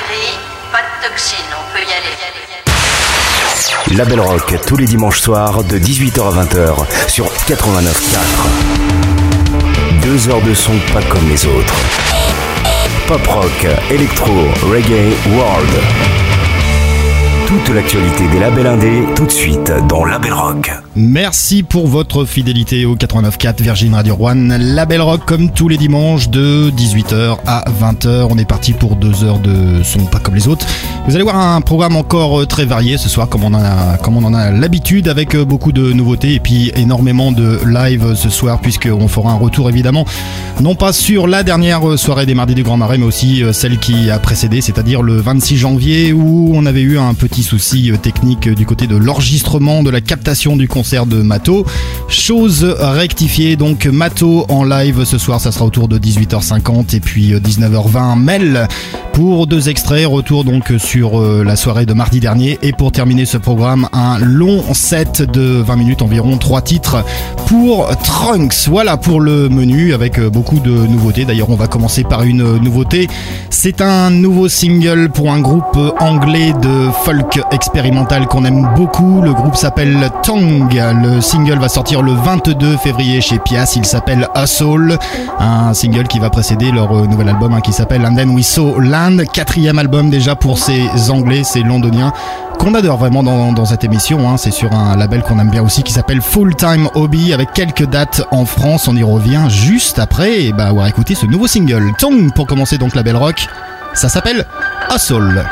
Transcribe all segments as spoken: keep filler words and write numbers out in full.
gris, pas de toxine, on peut y aller. Label Rock, tous les dimanches soirs de dix-huit heures à vingt heures sur quatre-vingt-neuf virgule quatre. Deux heures de son pas comme les autres. Pop rock, électro, reggae, world. Toute l'actualité des labels indés, tout de suite dans Label Rock. Merci pour votre fidélité au quatre-vingt-neuf virgule quatre Virgin Radio One. Label Rock comme tous les dimanches de dix-huit heures à vingt heures. On est parti pour deux heures de son pas comme les autres. Vous allez voir un programme encore très varié ce soir, comme on en a, comme on en a l'habitude, avec beaucoup de nouveautés et puis énormément de live ce soir, puisqu'on fera un retour évidemment, non pas sur la dernière soirée des Mardis du Grand Marais, mais aussi celle qui a précédé, c'est-à-dire le vingt-six janvier, où on avait eu un petit souci technique du côté de l'enregistrement de la captation du concert de Mato. Chose rectifiée, donc Mato en live ce soir, ça sera autour de dix-huit heures cinquante et puis dix-neuf heures vingt Mel pour deux extraits. Retour donc sur la soirée de mardi dernier, et pour terminer ce programme, un long set de vingt minutes, environ trois titres pour Trunks. Voilà pour le menu avec beaucoup de nouveautés. D'ailleurs, on va commencer par une nouveauté. C'est un nouveau single pour un groupe anglais de folk expérimental qu'on aime beaucoup. Le groupe s'appelle Tongue. Le single va sortir le vingt-deux février chez Pias. Il s'appelle Hustle, un single qui va précéder leur nouvel album hein, qui s'appelle And Then We Saw Land. Quatrième album déjà pour ces Anglais, ces Londoniens qu'on adore vraiment dans, dans cette émission hein. C'est sur un label qu'on aime bien aussi qui s'appelle Full Time Hobby, avec quelques dates en France. On y revient juste après et bah, on va écouter ce nouveau single Tongue pour commencer donc Label Rock. Ça s'appelle Hustle.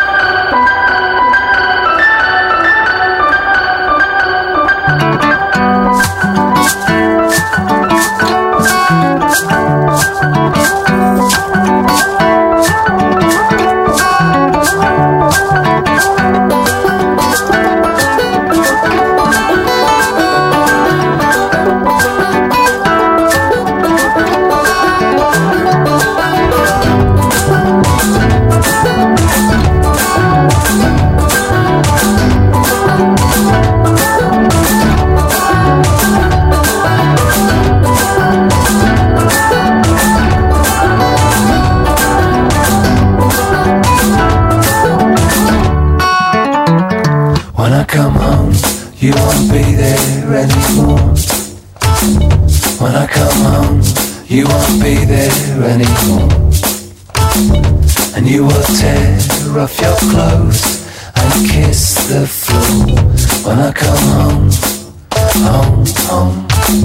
Come home, you won't be there anymore. When I come home, you won't be there anymore. And you will tear off your clothes and kiss the floor. When I come home, home, home.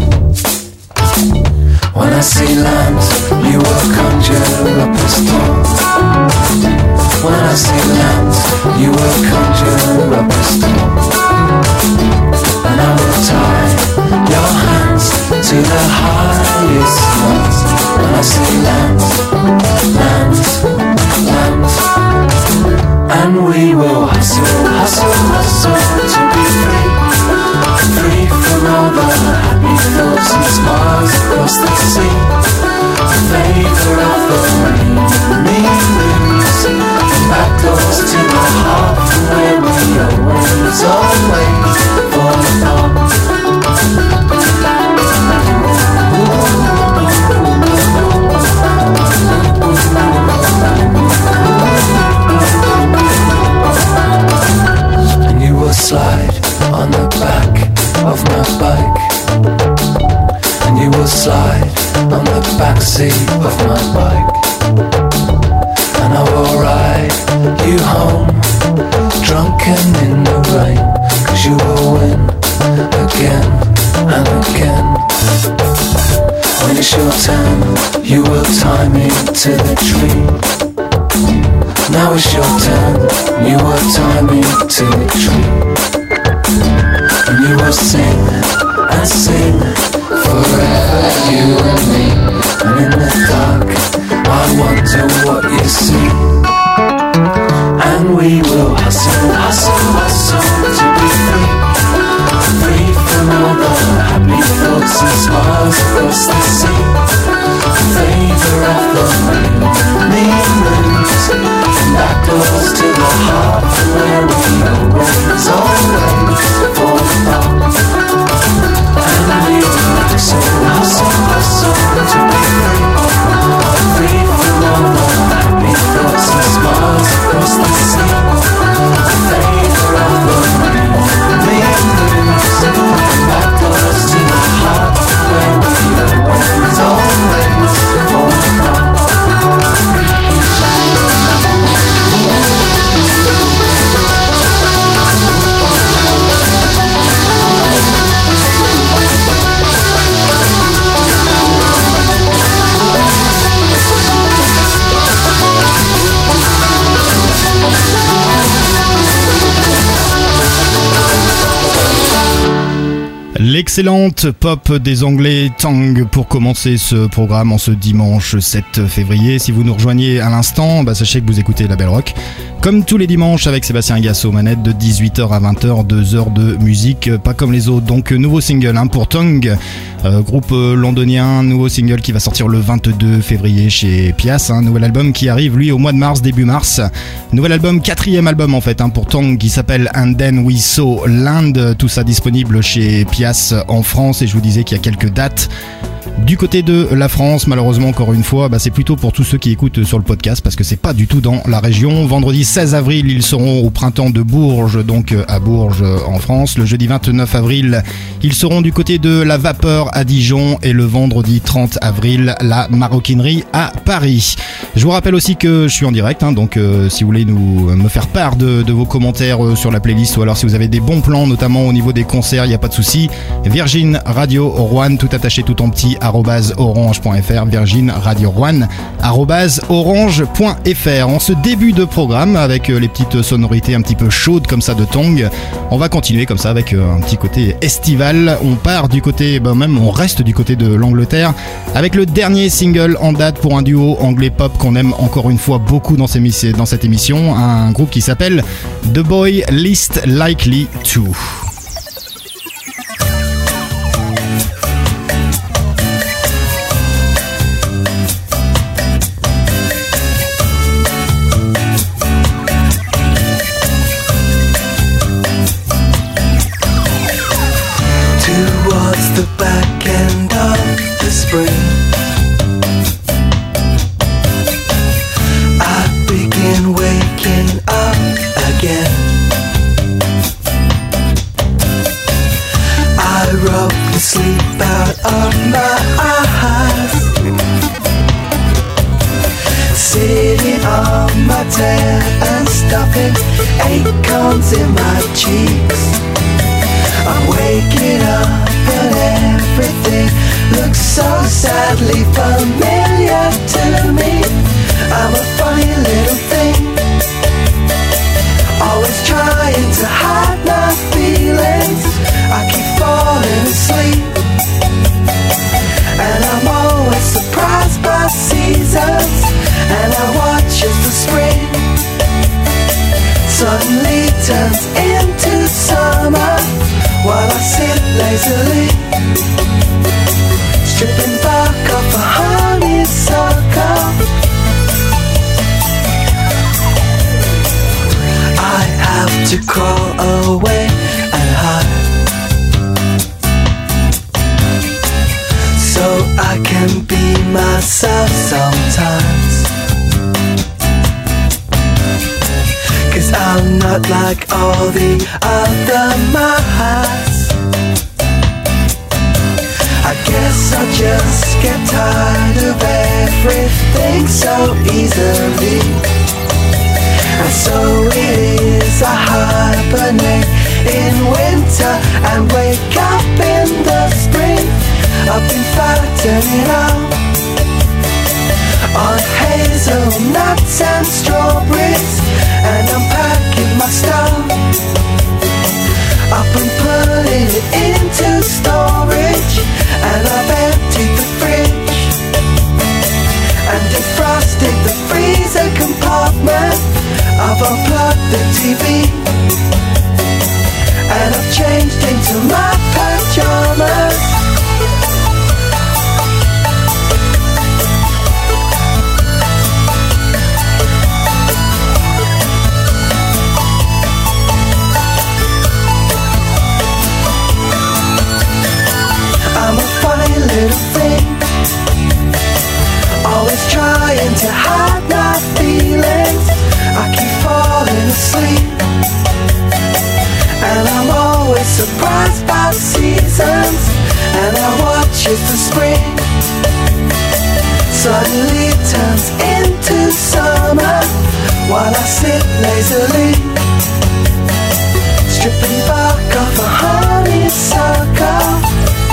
When I see land, you will conjure up a storm. When I see land, you will conjure up a storm. And I will tie your hands to the highest mountain. When I see land, land, land. And we will hustle, hustle, hustle to be free. Free from all the happy thoughts and smiles across the sea. The favour of the rain, me moves from back doors to the heart, from where we always, always fall apart. And you will slide on the back of my bike, and you will slide on the backseat of my bike, and I will ride you home, drunken in the rain, 'cause you will win again and again. When it's your turn, you will tie me to the tree. Now it's your turn, you will tie me to the tree. And you will sing and sing forever, you and me. And in the dark, I wonder what you see. And we will hustle, hustle, hustle to be free. Free from all the happy thoughts and smiles across the sea. The favour of the rain, me moves from back doors to the heart, from where we always, always fall apart. And we will hustle, hustle, hustle to be free. Free from all the happy thoughts and smiles L'excellente pop des Anglais Tongue pour commencer ce programme en ce dimanche sept février. Si vous nous rejoignez à l'instant, bah sachez que vous écoutez La Belle Rock. Comme tous les dimanches avec Sébastien Gasso aux manettes de dix-huit heures à vingt heures, deux heures de musique pas comme les autres. Donc nouveau single hein, pour Tongue, euh, groupe londonien, nouveau single qui va sortir le vingt-deux février chez Pias, un hein, nouvel album qui arrive lui au mois de mars, début mars. Nouvel album, quatrième album en fait hein, pour Tongue qui s'appelle And Then We Saw Land, tout ça disponible chez Pias en France et je vous disais qu'il y a quelques dates. Du côté de la France, malheureusement encore une fois, bah c'est plutôt pour tous ceux qui écoutent sur le podcast parce que c'est pas du tout dans la région. Vendredi seize avril, ils seront au printemps de Bourges, donc à Bourges en France. Le jeudi vingt-neuf avril, ils seront du côté de la Vapeur à Dijon et le vendredi trente avril, la Maroquinerie à Paris. Je vous rappelle aussi que je suis en direct, hein, donc euh, si vous voulez nous me faire part de, de vos commentaires euh, sur la playlist ou alors si vous avez des bons plans, notamment au niveau des concerts, il n'y a pas de souci. Virgin Radio Rouen, tout attaché, tout en petit, arobase orange point fr, Virgin Radio Rouen, arobase orange point fr. En ce début de programme, avec les petites sonorités un petit peu chaudes comme ça de Tongue, on va continuer comme ça avec un petit côté estival. On part du côté, ben même on reste du côté de l'Angleterre avec le dernier single en date pour un duo anglais pop qu'on aime encore une fois beaucoup dans, ces, dans cette émission, un groupe qui s'appelle The Boy Least Likely To. The back end of the spring, I begin waking up again. I rub the sleep out of my eyes, sitting on my tail and stuffing acorns in my cheeks. I'm waking up and everything looks so sadly familiar to me. I'm a funny little thing, always trying to hide my feelings. I keep falling asleep, and I'm always surprised by seasons, and I watch as the spring suddenly turns into summer, while I sit lazily, stripping bark off a honeysuckle. I have to crawl away and hide, so I can be myself sometimes. 'Cause I'm not like all the other mice. I guess I just get tired of everything so easily, and so it is I hibernate in winter and wake up in the spring. I've been fattening out on hazelnuts and strawberries, and I'm packing my stuff up and putting it into storage. And I've emptied the fridge and defrosted the freezer compartment. I've unplugged the T V and I've changed into my pajamas. I'm a funny little thing, always trying to hide my feelings. I keep falling asleep, and I'm always surprised by seasons, and I watch as the spring suddenly turns into summer, while I sit lazily, stripping bark off a honeysuckle.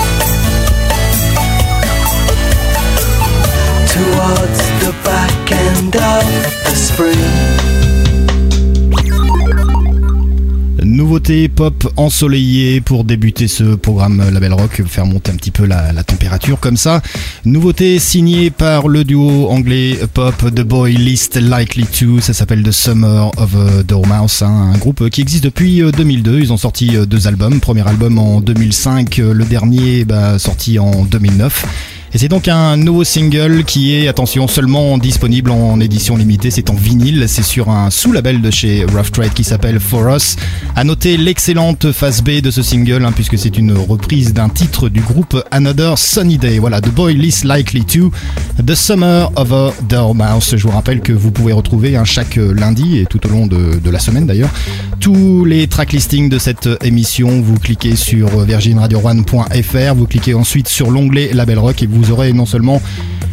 Towards the back end of the spring. nouveautés pop ensoleillées pour débuter ce programme Label Rock, faire monter un petit peu la, la température comme ça. Nouveauté signée par le duo anglais pop The Boy Least Likely To, ça s'appelle The Summer of a Dormouse, hein, un groupe qui existe depuis deux mille deux. Ils ont sorti deux albums, premier album en deux mille cinq, le dernier bah, sorti en deux mille neuf. Et c'est donc un nouveau single qui est, attention, seulement disponible en édition limitée, c'est en vinyle, c'est sur un sous-label de chez Rough Trade qui s'appelle For Us. À noter l'excellente face B de ce single, hein, puisque c'est une reprise d'un titre du groupe Another Sunny Day. Voilà, The Boy Least Likely To, The Summer of a Dormouse. Je vous rappelle que vous pouvez retrouver hein, chaque lundi, et tout au long de, de la semaine d'ailleurs, tous les track listings de cette émission. Vous cliquez sur virgin radio one point f r, vous cliquez ensuite sur l'onglet Label Rock et vous vous aurez non seulement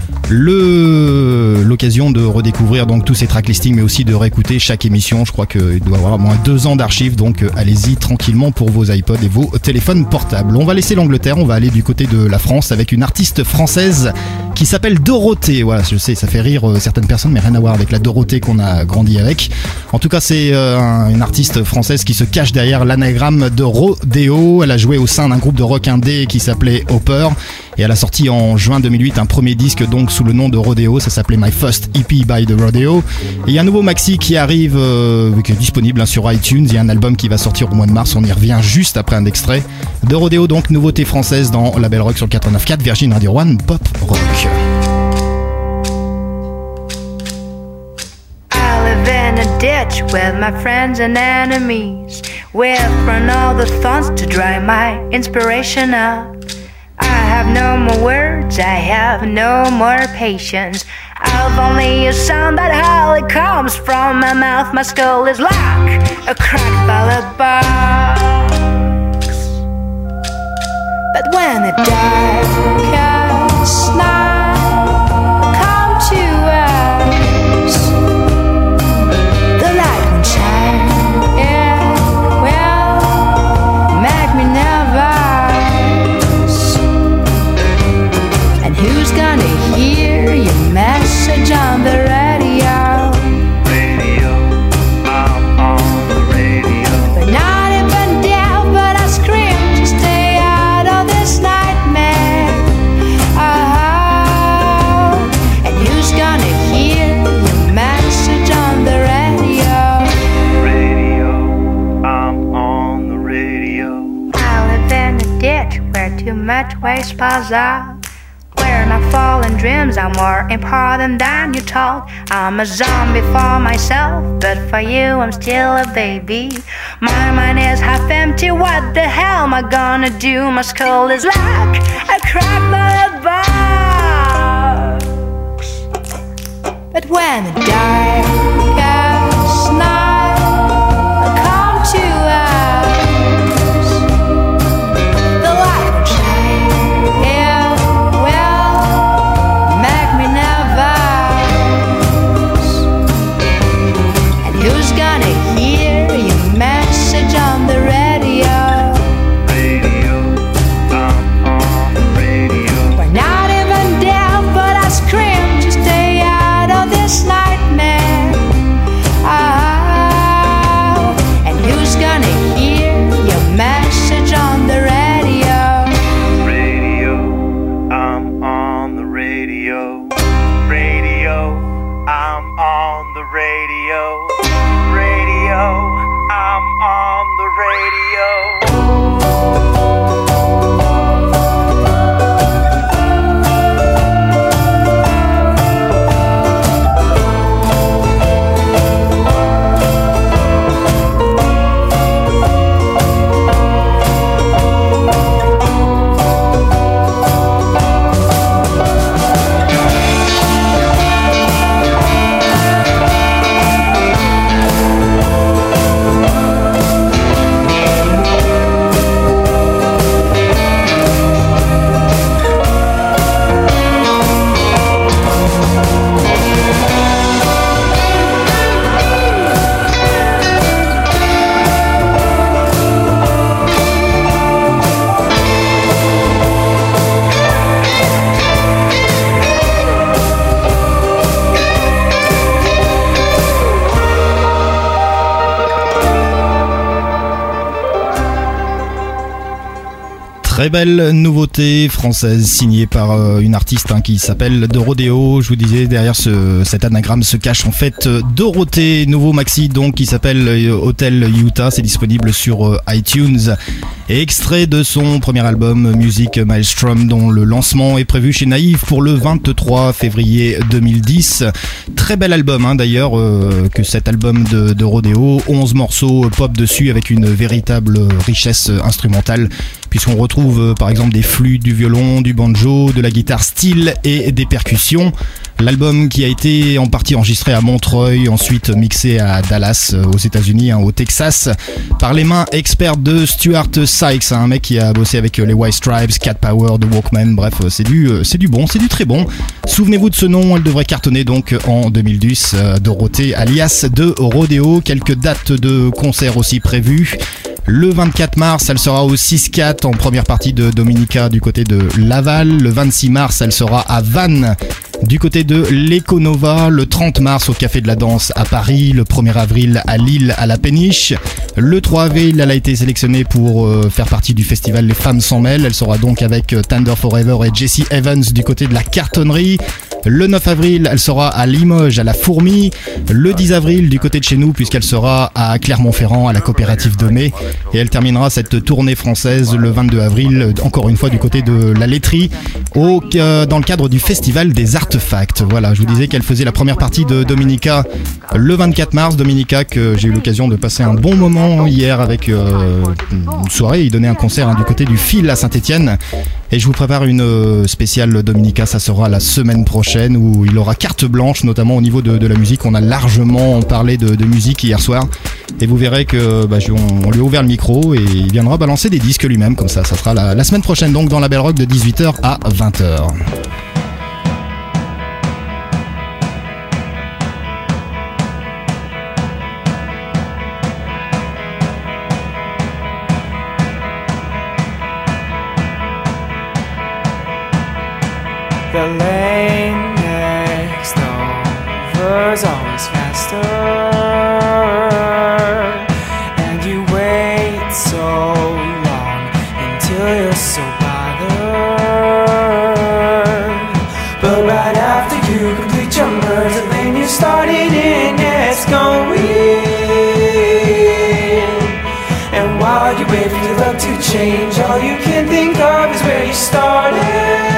le l'occasion de redécouvrir donc tous ces track listings, mais aussi de réécouter chaque émission. Je crois qu'il doit y avoir au moins deux ans d'archives, donc allez-y tranquillement pour vos iPods et vos téléphones portables. On va laisser l'Angleterre, on va aller du côté de la France avec une artiste française qui s'appelle Dorothée. Voilà, je sais, ça fait rire certaines personnes, mais rien à voir avec la Dorothée qu'on a grandi avec. En tout cas, c'est euh, une artiste française qui se cache derrière l'anagramme de Rodeo. Elle a joué au sein d'un groupe de rock indé qui s'appelait Hopper, et elle a sorti en juin deux mille huit un premier disque donc sous le nom de Rodeo, ça s'appelait My First E P by The Rodeo. Et il y a un nouveau maxi qui arrive, euh, qui est disponible hein, sur iTunes. Il y a un album qui va sortir au mois de mars, on y revient juste après un extrait de Rodeo, donc nouveauté française dans Label Rock sur le quatre-vingt-neuf point quatre Virgin Radio One Pop Rock. I live in a ditch with my friends and enemies. We've run all the thorns to dry my inspiration up. I have no more words, I have no more patience. I've only a sound that hardly comes from my mouth. My skull is like a cracked ballad box. But when the darkest night come to us, the light will shine. It will make me nervous. And who's gonna hear your message on the radio? Radio, I'm on the radio. We're not even deaf, but I scream to stay out of this nightmare. Oh, and who's gonna hear your message on the radio? Radio, I'm on the radio. I live in a ditch where too much waste piles up. Where my fallen dreams are more important than you told. I'm a zombie for myself, but for you I'm still a baby. My mind is half empty, what the hell am I gonna do? My skull is like a cracked ballad box. But when the darkest night come to us, the light will shine. It will make me nervous. And who's gonna hear your message on the radio? Radio, I'm on the radio. We're not even deaf, but I scream to stay out of this nightmare. Très belle nouveauté française signée par euh, une artiste hein, qui s'appelle Dorodeo. Je vous disais, derrière ce, cet anagramme se cache en fait euh, Dorothée, nouveau maxi donc qui s'appelle euh, Hotel Utah. C'est disponible sur euh, iTunes. Et extrait de son premier album Music Maelstrom dont le lancement est prévu chez Naïve pour le vingt-trois février deux mille dix. Très bel album hein, d'ailleurs euh, que cet album de, de Rodeo. onze morceaux pop dessus avec une véritable richesse instrumentale puisqu'on retrouve euh, par exemple des flûtes, du violon, du banjo, de la guitare style et des percussions. L'album qui a été en partie enregistré à Montreuil, ensuite mixé à Dallas aux États-Unis, hein, au Texas, par les mains expertes de Stuart Sykes, hein, un mec qui a bossé avec les White Stripes, Cat Power, The Walkmen, bref, c'est du, c'est du bon, c'est du très bon. Souvenez-vous de ce nom, elle devrait cartonner donc en deux mille dix, euh, Dorothée alias de Rodeo. Quelques dates de concert aussi prévues. Le vingt-quatre mars, elle sera au six quatre en première partie de Dominica du côté de Laval. Le vingt-six mars, elle sera à Vannes du côté de l'Econova. Le trente mars au Café de la Danse à Paris. Le premier avril à Lille à la Péniche. Le trois avril, elle a été sélectionnée pour euh, faire partie du festival Les Femmes s'en mêlent. Elle sera donc avec euh, Tender Forever et Jesse Evans du côté de la Cartonnerie. Le neuf avril, elle sera à Limoges à la Fourmi. Le dix avril, du côté de chez nous, puisqu'elle sera à Clermont-Ferrand à la coopérative de Mai. Et elle terminera cette tournée française le vingt-deux avril, encore une fois du côté de la laiterie, au, euh, dans le cadre du festival des Artefacts. Voilà, je vous disais qu'elle faisait la première partie de Dominica le vingt-quatre mars. Dominica que j'ai eu l'occasion de passer un bon moment hier avec euh, une soirée. Il donnait un concert hein, du côté du Fil à Saint-Etienne. Et je vous prépare une spéciale Dominica, ça sera la semaine prochaine où il aura carte blanche, notamment au niveau de, de la musique. On a largement parlé de, de musique hier soir et vous verrez que bah, on, on lui a ouvert le micro et il viendra balancer des disques lui-même comme ça. Ça sera la, la semaine prochaine donc dans la Belle Rock de dix-huit heures à vingt heures. The lane next over's always faster, and you wait so long until you're so bothered. But right after you complete your merge, the lane you started in gets going. And while you wait for your luck to change, all you can think of is where you started.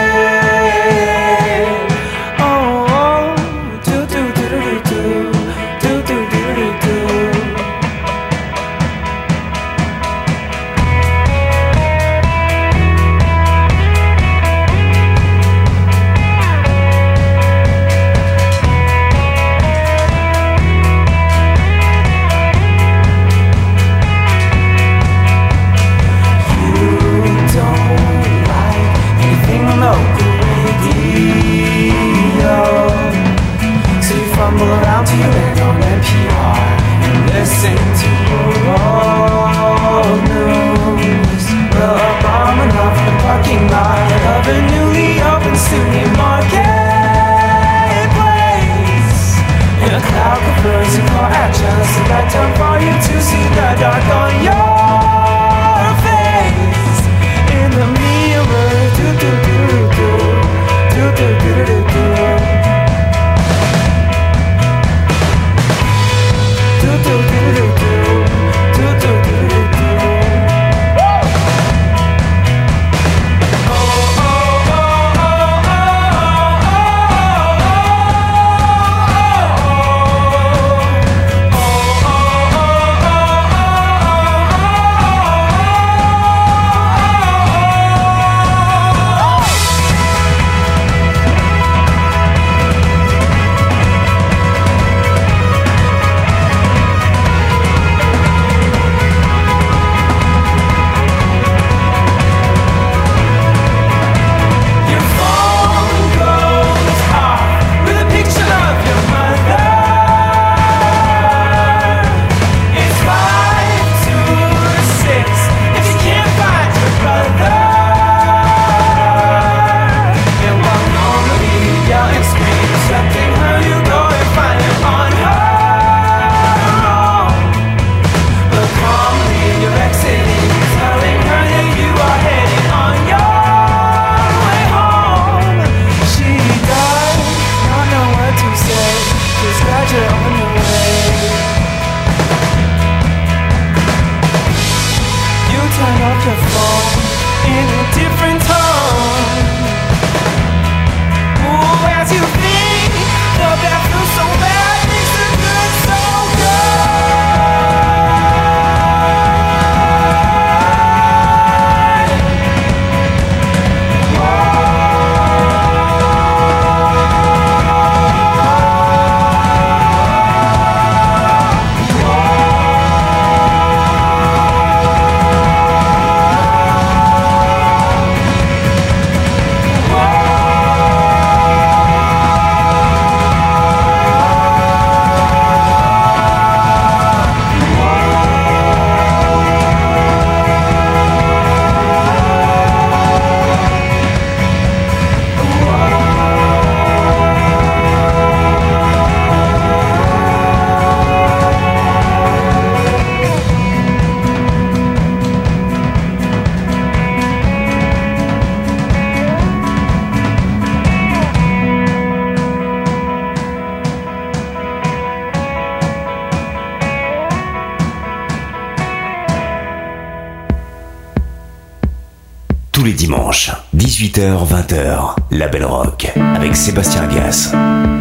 les dimanches, dix-huit heures vingt heures, La Belle Rock, avec Sébastien Agasse.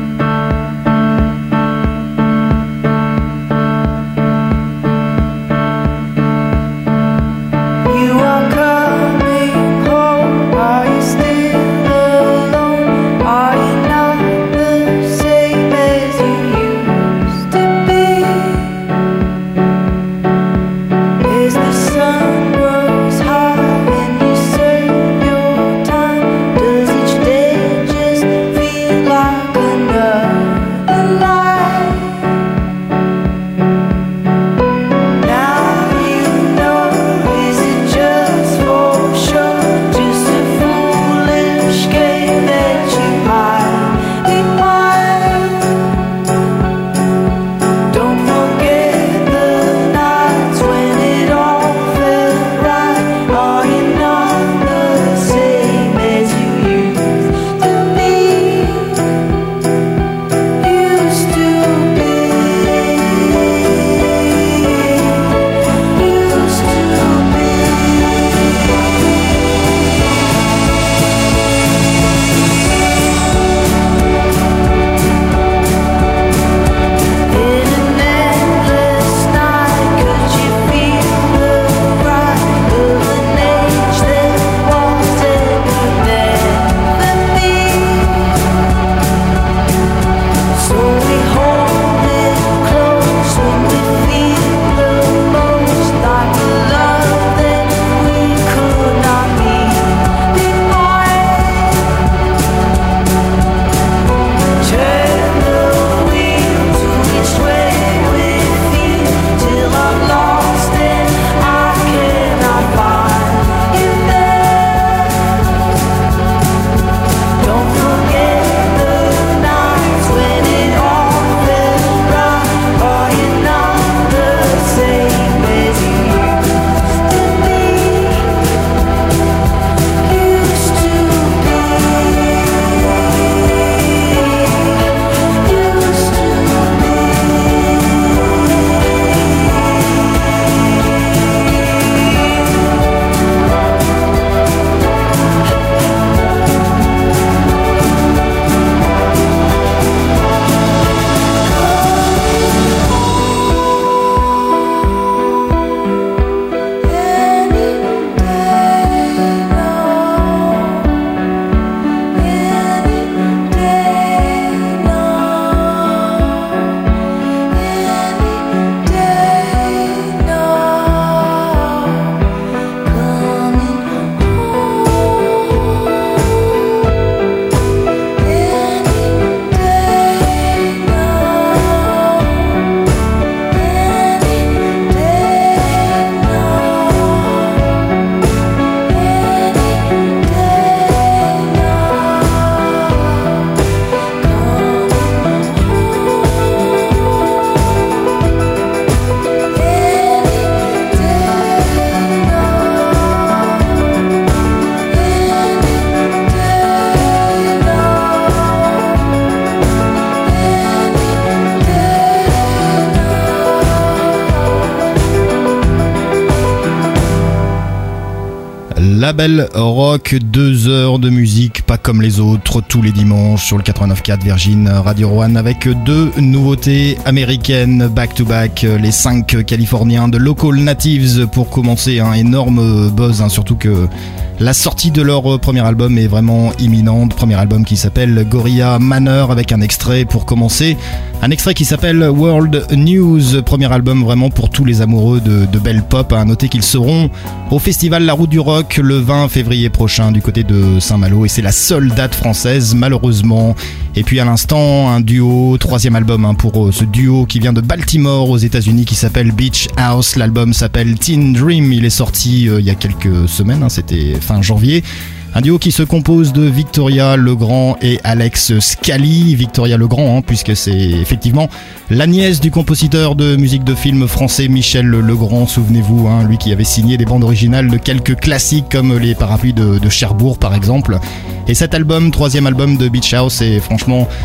La Belle Rock, deux heures de musique pas comme les autres tous les dimanches sur le quatre-vingt-neuf virgule quatre Virgin Radio One avec deux nouveautés américaines back to back, les cinq californiens de Local Natives pour commencer, un énorme buzz, hein, surtout que la sortie de leur premier album est vraiment imminente, premier album qui s'appelle Gorilla Manor avec un extrait pour commencer, un extrait qui s'appelle World News, premier album vraiment pour tous les amoureux de, de belle pop. À noter qu'ils seront au festival La Route du Rock le vingt février prochain du côté de Saint-Malo et c'est la seule date française malheureusement. Et puis à l'instant un duo, troisième album hein, pour ce duo qui vient de Baltimore aux États-Unis qui s'appelle Beach House. L'album s'appelle Teen Dream, il est sorti euh, il y a quelques semaines, hein, c'était fin janvier. Un duo qui se compose de Victoria Legrand et Alex Scali. Victoria Legrand, hein, puisque c'est effectivement la nièce du compositeur de musique de film français Michel Legrand, souvenez-vous, hein, lui qui avait signé des bandes originales de quelques classiques comme les Parapluies de, de Cherbourg par exemple. Et cet album, troisième album de Beach House, est franchement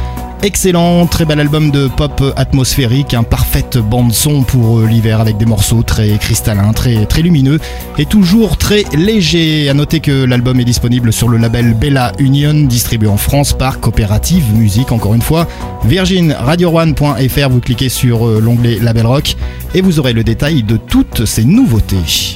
excellent, très bel album de pop atmosphérique, un parfaite bande son pour l'hiver avec des morceaux très cristallins, très, très lumineux et toujours très légers. À noter que l'album est disponible sur le label Bella Union, distribué en France par Coopérative Musique, encore une fois. Virgin Radio one point f r, vous cliquez sur l'onglet Label Rock et vous aurez le détail de toutes ces nouveautés.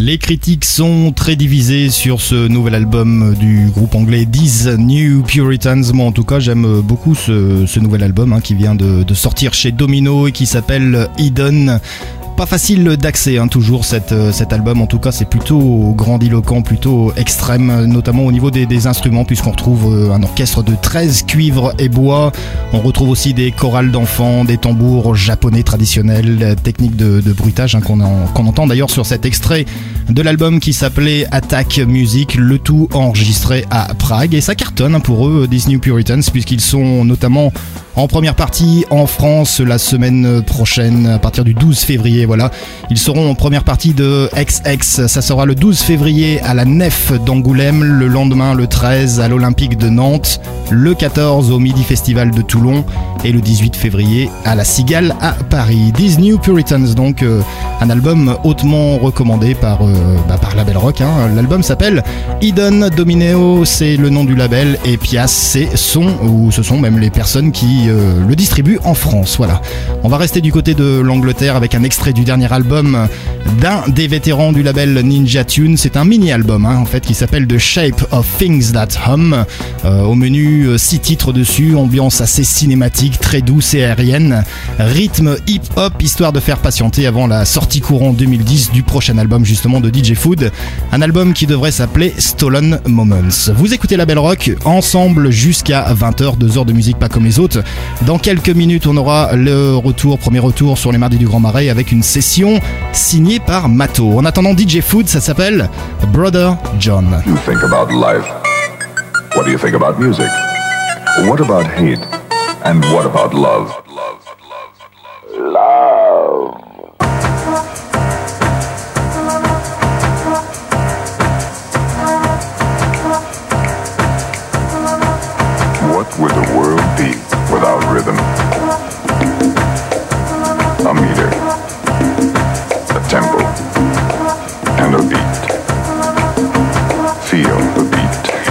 Les critiques sont très divisées sur ce nouvel album du groupe anglais These New Puritans. Moi en tout cas j'aime beaucoup ce, ce nouvel album hein, qui vient de, de sortir chez Domino et qui s'appelle Eden. Pas facile d'accès hein, toujours cette, cet album, en tout cas c'est plutôt grandiloquent, plutôt extrême, notamment au niveau des, des instruments puisqu'on retrouve un orchestre de treize cuivres et bois, on retrouve aussi des chorales d'enfants, des tambours japonais traditionnels, techniques de, de bruitage hein, qu'on, en, qu'on entend d'ailleurs sur cet extrait de l'album qui s'appelait Attack Music, le tout enregistré à Prague et ça cartonne pour eux, These New Puritans, puisqu'ils sont notamment en première partie en France la semaine prochaine à partir du douze février. Voilà, ils seront en première partie de X X, ça sera le douze février à la Nef d'Angoulême, le lendemain le treize à l'Olympique de Nantes, le quatorze au Midi Festival de Toulon et le dix-huit février à la Cigale à Paris. These New Puritans, donc euh, un album hautement recommandé par, euh, bah, par Label Rock hein. L'album s'appelle Eden, Domineo c'est le nom du label et Pias c'est son, ou ce sont même les personnes qui euh, le distribuent en France. Voilà, on va rester du côté de l'Angleterre avec un extrait du dernier album d'un des vétérans du label Ninja Tune. C'est un mini-album hein, en fait qui s'appelle The Shape of Things That Hum. Euh, au menu, six titres dessus, ambiance assez cinématique, très douce et aérienne, rythme hip-hop, histoire de faire patienter avant la sortie courant deux mille dix du prochain album justement de D J Food, un album qui devrait s'appeler Stolen Moments. Vous écoutez Label Rock ensemble jusqu'à vingt heures, deux heures de musique pas comme les autres. Dans quelques minutes, on aura le retour, premier retour sur les mardis du Grand Marais avec une session signée par Mato. En attendant D J Food, ça s'appelle Brother John. You think about life. What do you think about music? What about hate? And what about love? Love. What would the world be without rhythm? A meter, a tempo, and a beat. Feel the beat.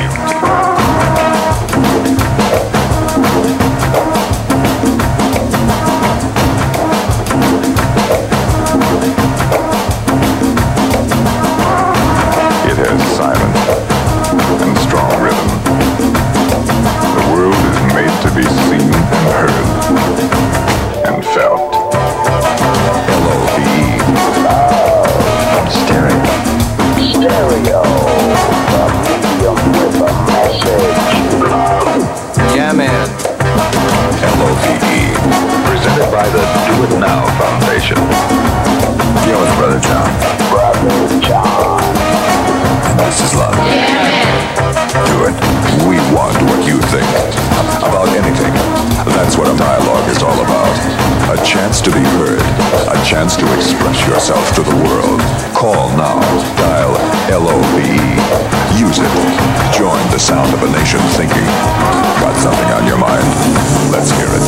It has silent and strong rhythm. The world is made to be seen and heard and felt. L O V E. Stereo. Stereo. A medium with a message. Yeah, man. L O V E. Presented by the Do It Now Foundation. Yo, it's Brother John. Brother John. And this is love. Do it. We want what you think. About anything. That's what a dialogue is all about. A chance to be heard. A chance to express yourself to the world. Call now. Dial L O V E. Use it. Join the sound of a nation thinking. Got something on your mind? Let's hear it.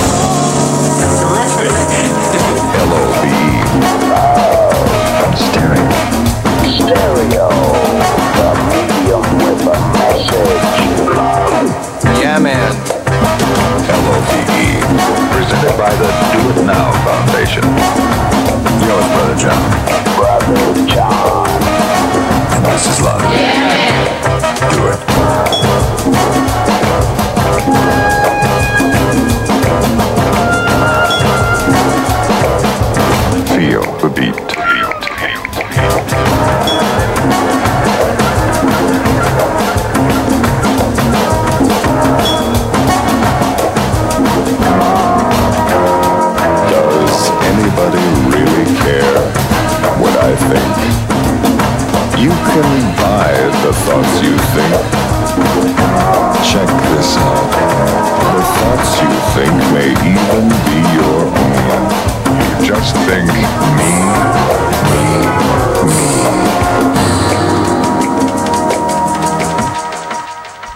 L O V E. Stereo. Stereo. The medium with a message. Yeah, man. L O V E. Presented by the Do It Now Foundation. Yo, it's Brother John. Brother John. And this is love. Yeah. Do it. Feel the beat. Does anybody really care what I think? You can buy the thoughts you think. Check this out. The thoughts you think may even be your own. Just think me, me, me. Le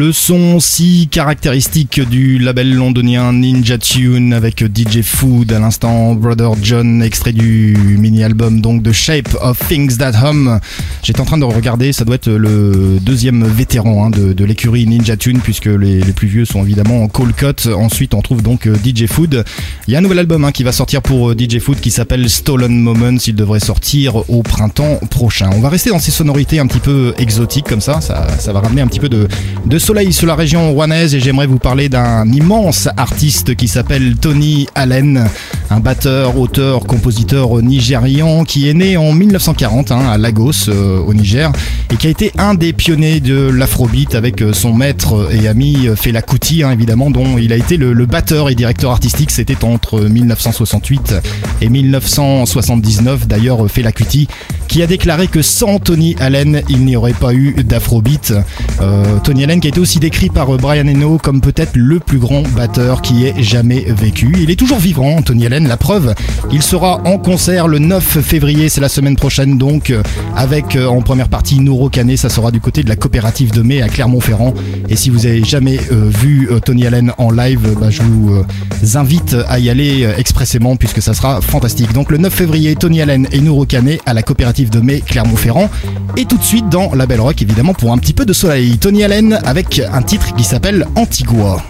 Le son si caractéristique du label londonien Ninja Tune avec D J Food à l'instant, Brother John, extrait du mini-album donc The Shape of Things That Hum. J'étais en train de regarder, ça doit être le deuxième vétéran hein, de, de l'écurie Ninja Tune puisque les, les plus vieux sont évidemment Cold Cut. Ensuite on trouve donc D J Food. Il y a un nouvel album hein, qui va sortir pour D J Food qui s'appelle Stolen Moments. Il devrait sortir au printemps prochain. On va rester dans ces sonorités un petit peu exotiques comme ça, ça, ça va ramener un petit peu de, de soleil sur la région rouennaise et j'aimerais vous parler d'un immense artiste qui s'appelle Tony Allen, un batteur, auteur, compositeur nigérian qui est né en mille neuf cent quarante hein, à Lagos euh, au Niger et qui a été un des pionniers de l'afrobeat avec son maître et ami Fela Kuti hein, évidemment, dont il a été le, le batteur et directeur artistique. C'était entre mille neuf cent soixante-huit et mille neuf cent soixante-dix-neuf. D'ailleurs Fela Kuti qui a déclaré que sans Tony Allen il n'y aurait pas eu d'afrobeat. euh, Tony Allen qui a été aussi décrit par Brian Eno comme peut-être le plus grand batteur qui ait jamais vécu. Il est toujours vivant Tony Allen, la preuve, il sera en concert le neuf février, c'est la semaine prochaine donc, avec euh, en première partie Nouro Kane, ça sera du côté de la coopérative de Mai à Clermont-Ferrand. Et si vous avez jamais euh, vu euh, Tony Allen en live, bah, je vous euh, invite à y aller euh, expressément puisque ça sera fantastique. Donc le neuf février, Tony Allen et Nouro Kane à la coopérative de Mai Clermont-Ferrand. Et tout de suite dans la Belle Rock évidemment pour un petit peu de soleil, Tony Allen avec un titre qui s'appelle Antigua.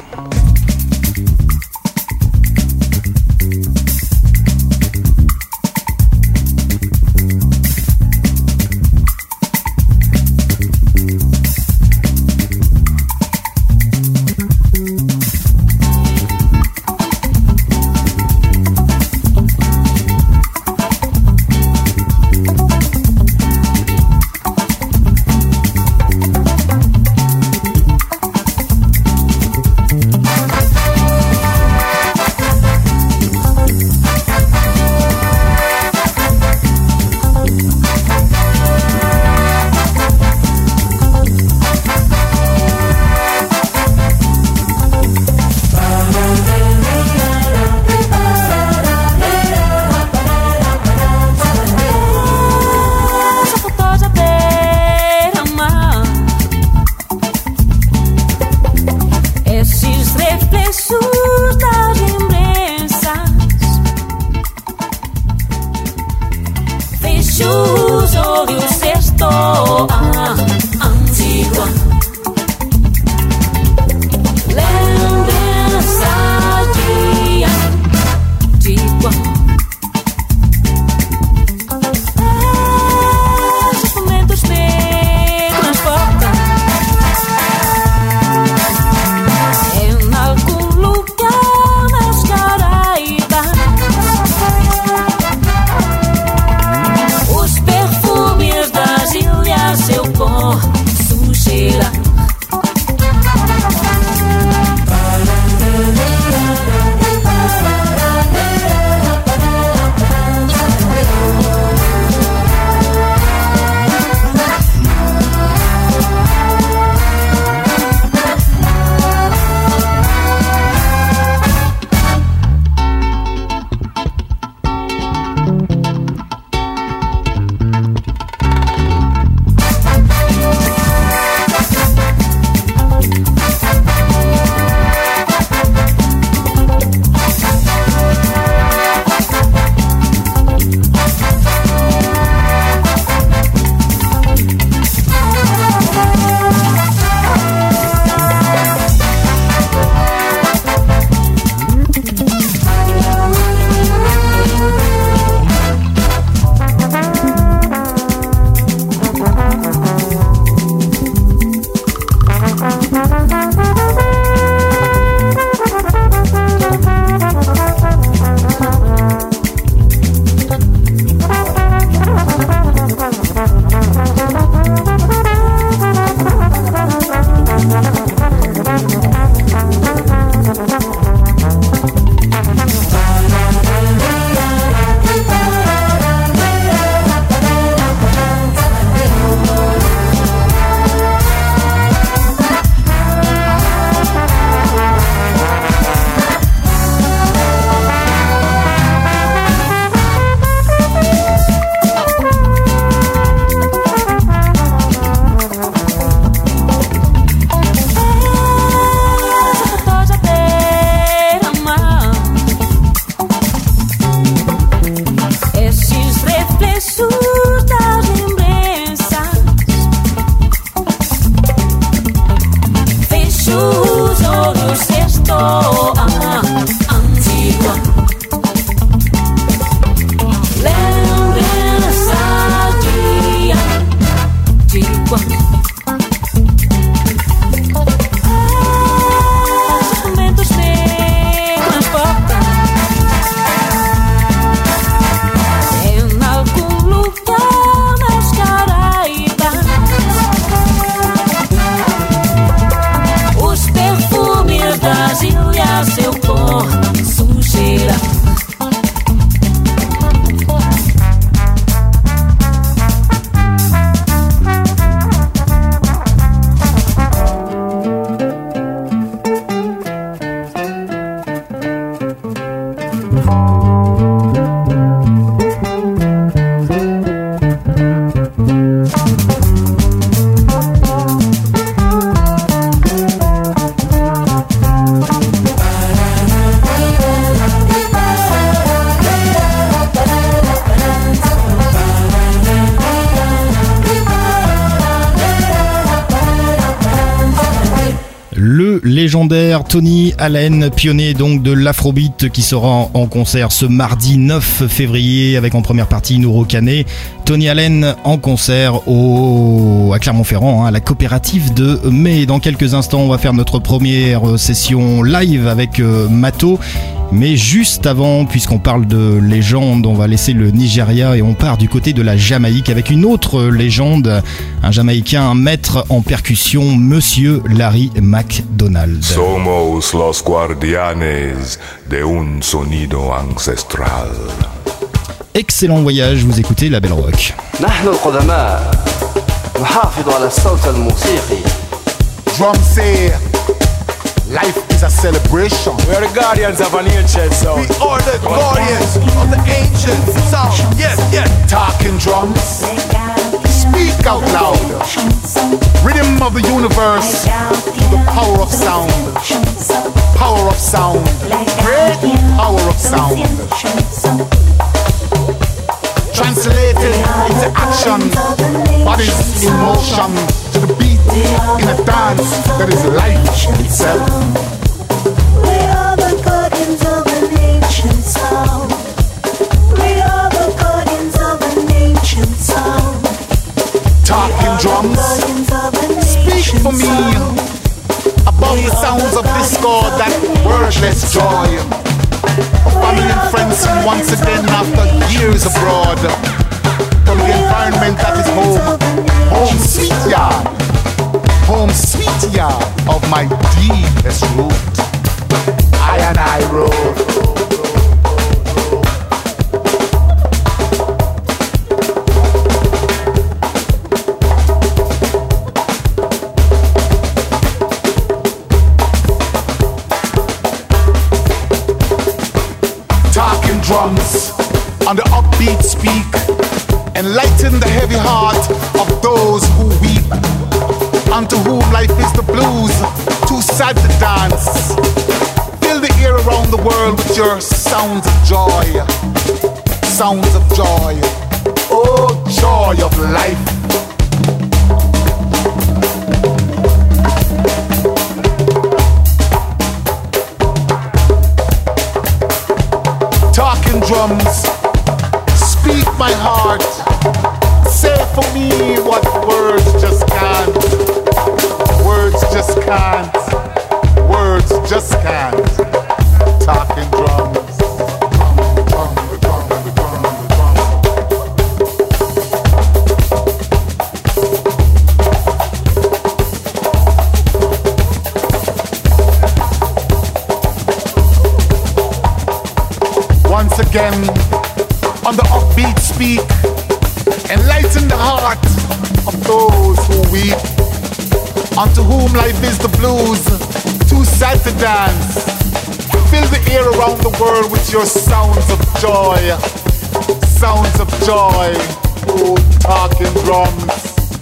Seu pó, sujeira. Le légendaire Tony Allen, pionnier donc de l'afrobeat, qui sera en concert ce mardi neuf février avec en première partie Nouro Kané. Tony Allen en concert au, à Clermont-Ferrand, hein, à la coopérative de mai. Dans quelques instants, on va faire notre première session live avec euh, Mato. Mais juste avant, puisqu'on parle de légende, on va laisser le Nigeria et on part du côté de la Jamaïque avec une autre légende, un Jamaïcain, un maître en percussion, Monsieur Larry McDonald. Somos los guardianes de un sonido ancestral. Excellent voyage, vous écoutez La Belle Rock. نحن القدماء نحافظ على الصوت الموسيقي. Drum say life is a celebration. We are the guardians of an ancient sound. We are the guardians of the ancient sound. Yes, yes. Talking drums. Speak out loud. Rhythm of the universe. The power of sound. Power of sound. Great power of sound. Translated into action. Bodies in motion to the beat in a dance that is life itself. We are the guardians of an ancient sound. We are the guardians of an ancient sound. Talking drums, speak for me above the sounds of discord, that wordless joy of family and friends sing once again after years abroad. From the environment that is home, home sweet yard, home sweet yard of my deepest root. I and I road. Drums on the upbeat speak, enlighten the heavy heart of those who weep, unto whom life is the blues, too sad to dance. Fill the air around the world with your sounds of joy, sounds of joy, oh joy of life. Talking drums, speak my heart. Say for me what words just can't. Words just can't. Words just can't. Talking drums. Once again, on the upbeat speak, enlighten the heart of those who weep, unto whom life is the blues, too sad to dance. Fill the air around the world with your sounds of joy, sounds of joy, oh talking drums,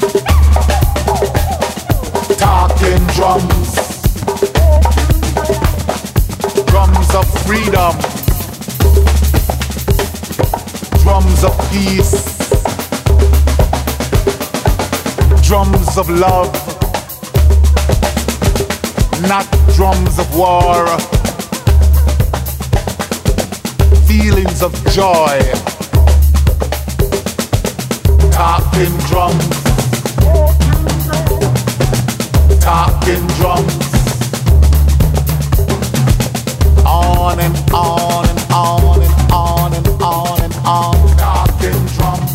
talking drums, drums of freedom, drums of peace, drums of love, not drums of war, feelings of joy, talking drums, talking drums, on and on and on and on and on and on, talking drums,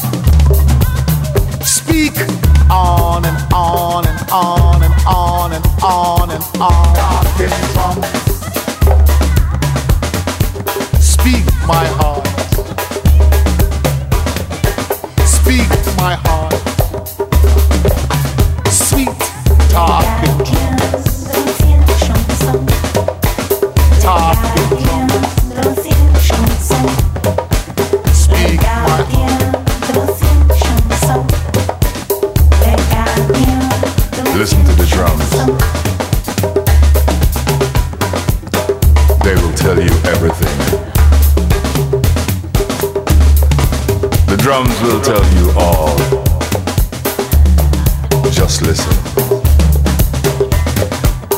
speak on and on and on and on and on and on, talking drums, speak my heart, speak to my heart, sweet talking drums, talking drums, speak my heart. Listen to the drums. They will tell you everything. The drums will tell you all. Just listen.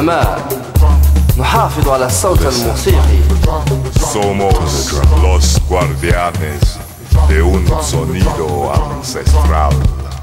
القدماء نحافظ على الصوت الموسيقي. Somos los guardianes de un sonido ancestral.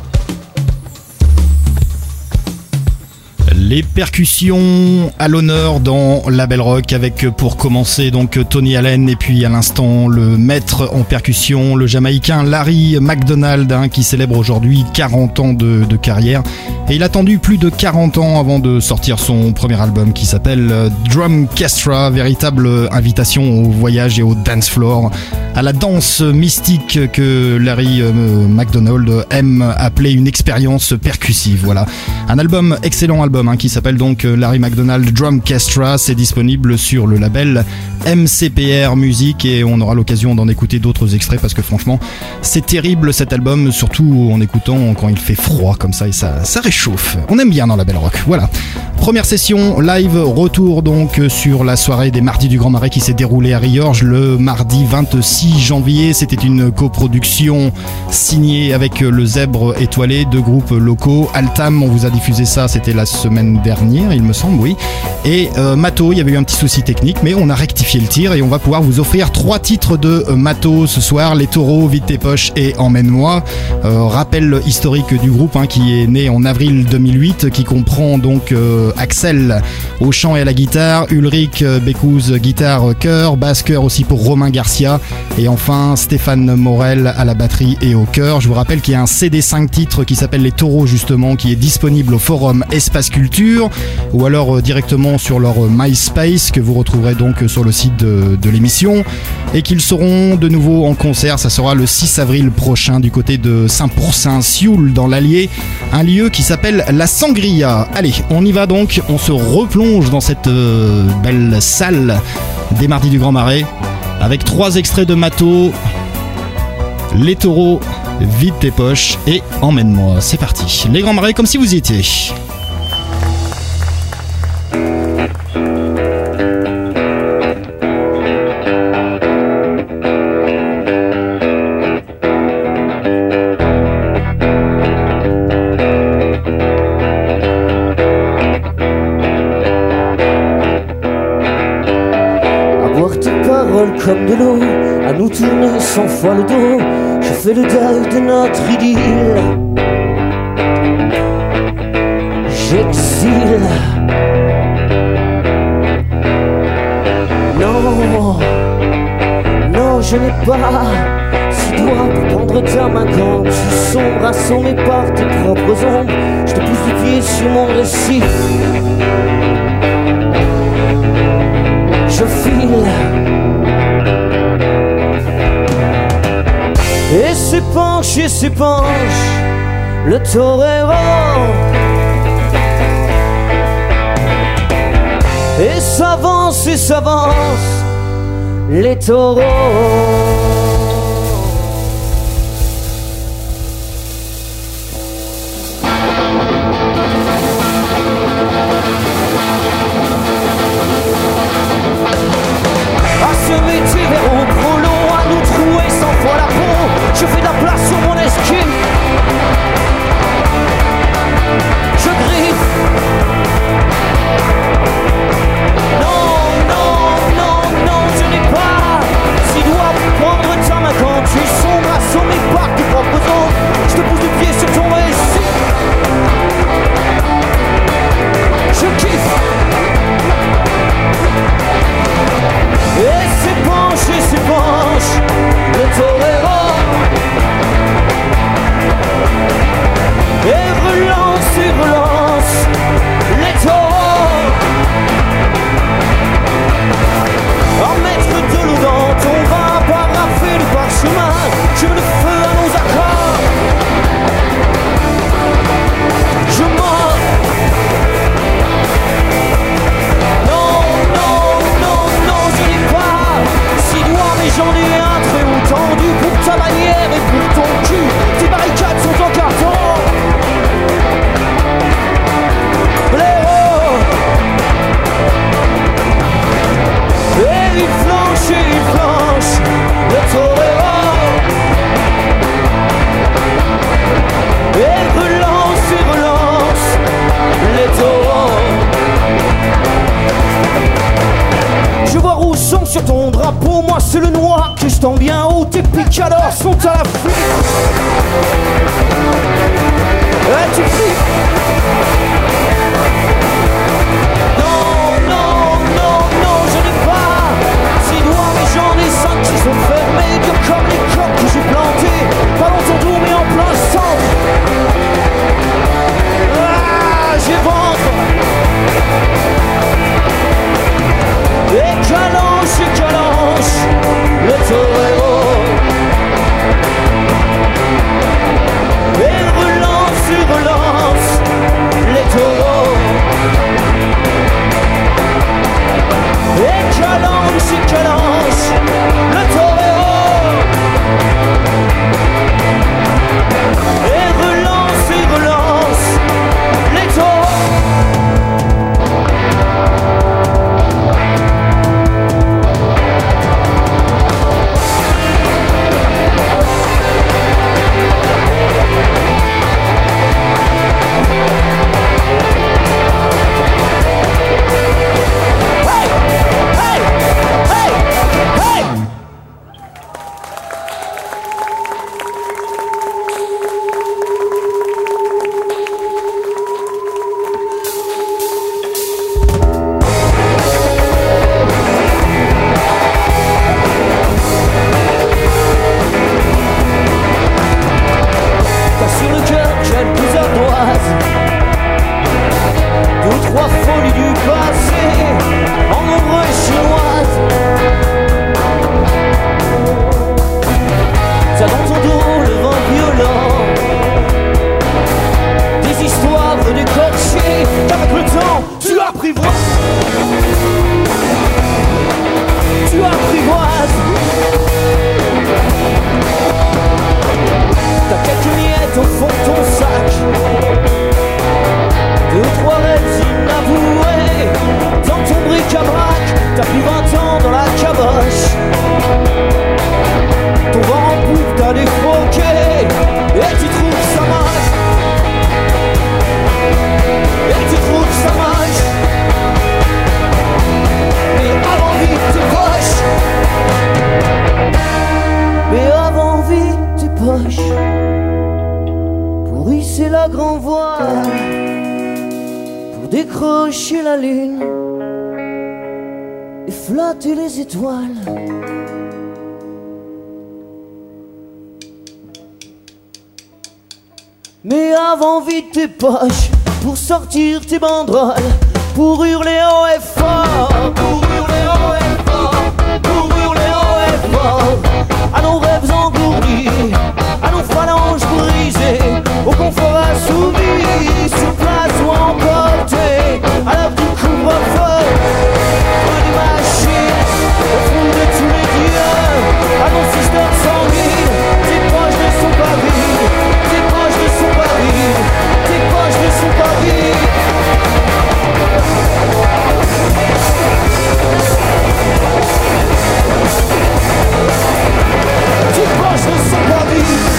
Les percussions à l'honneur dans la Belle Rock avec pour commencer donc Tony Allen et puis à l'instant le maître en percussion, le Jamaïcain Larry McDonald hein, qui célèbre aujourd'hui quarante ans de, de carrière et il a attendu plus de quarante ans avant de sortir son premier album qui s'appelle Drumcastra, véritable invitation au voyage et au dance floor, à la danse mystique que Larry euh, McDonald aime appeler une expérience percussive. Voilà, un album, excellent album hein, qui s'appelle donc Larry McDonald Drumcastra. C'est disponible sur le label M C P R Music et on aura l'occasion d'en écouter d'autres extraits parce que franchement c'est terrible cet album, surtout en écoutant quand il fait froid comme ça et ça, ça réchauffe. On aime bien dans la Belle Rock. Voilà, première session live, retour donc sur la soirée des Mardis du Grand Marais qui s'est déroulée à Riorges le mardi vingt-six janvier. C'était une coproduction signée avec le Zèbre Étoilé, deux groupes locaux. Altam, on vous a diffusé ça, c'était la semaine dernière il me semble, oui. Et euh, Mato, il y avait eu un petit souci technique mais on a rectifié le tir et on va pouvoir vous offrir trois titres de euh, Mato ce soir, Les Taureaux, Vide tes poches et Emmène-moi. Euh, rappel historique du groupe hein, qui est né en avril deux mille huit, qui comprend donc euh, Axel au chant et à la guitare, Ulrich Bécouz guitare chœur, basse chœur aussi pour Romain Garcia et enfin Stéphane Morel à la batterie et au chœur. Je vous rappelle qu'il y a un C D cinq titres qui s'appelle Les Taureaux justement, qui est disponible au forum Espace Culture ou alors euh, directement sur leur MySpace que vous retrouverez donc sur le site de, de l'émission, et qu'ils seront de nouveau en concert. Ça sera le six avril prochain du côté de Saint-Pourçain-Sioule dans l'Allier, un lieu qui s'appelle la Sangria. Allez, on y va donc, on se replonge dans cette euh, belle salle des Mardis du Grand Marais avec trois extraits de Mato, Les Taureaux, Vide tes poches et Emmène-moi. C'est parti, les Grands Marais comme si vous y étiez. Comme de l'eau, à nous tourner cent fois le dos, je fais le deuil de notre idylle. J'exile. Non, non, je n'ai pas si doigt pour prendre ta main quand tu sombres assommé par tes propres ombres. Je te pousse du pied sur mon récit. Je file. Et s'épanche, et s'épanche le torero. Et s'avance, et s'avance les taureaux. À ce métier vers au prolo, à nous trouer cent fois la peau. Je fais de la place sur mon esquisse. Je griffe. Non, non, non, non, je n'ai pas si doigt pour prendre ta main quand tu sombres assommé par tes propres ondes. Je te pousse du pied sur ton récit. Je kiffe. Et s'épanche, et s'épanche le torero. c'est le noir que je tends bien haut. Tes picadors sont à la fuite. Ouais, tu flippes. Non, non, non, non, je n'ai pas six doigts, mais j'en ai cinq qui sont fermés, dur comme les coques que j'ai plantées. Pas dans ton dos, mais en plein centre. Ah, j'ai ventre. Et calanche, et calanche, le torero. Et relance, et relance, les taureaux. Et calanche, et calanche, le torero. Et relance, et relance, les taureaux. Décrocher la lune et flatter les étoiles. Mais avant vite tes poches pour sortir tes banderoles, pour hurler haut et fort, pour hurler haut et fort, pour hurler haut et fort, à nos rêves engourdis, à nos phalanges brisées, au confort assouvi, sur place ou emporté, à l'heure du couvre-feu, pour des machines, au fond de tous les dieux, à nos systèmes sanguines, tes poches ne sont pas vides, tes poches ne sont pas vides, tes poches ne sont pas vides. Tes poches ne sont pas vides.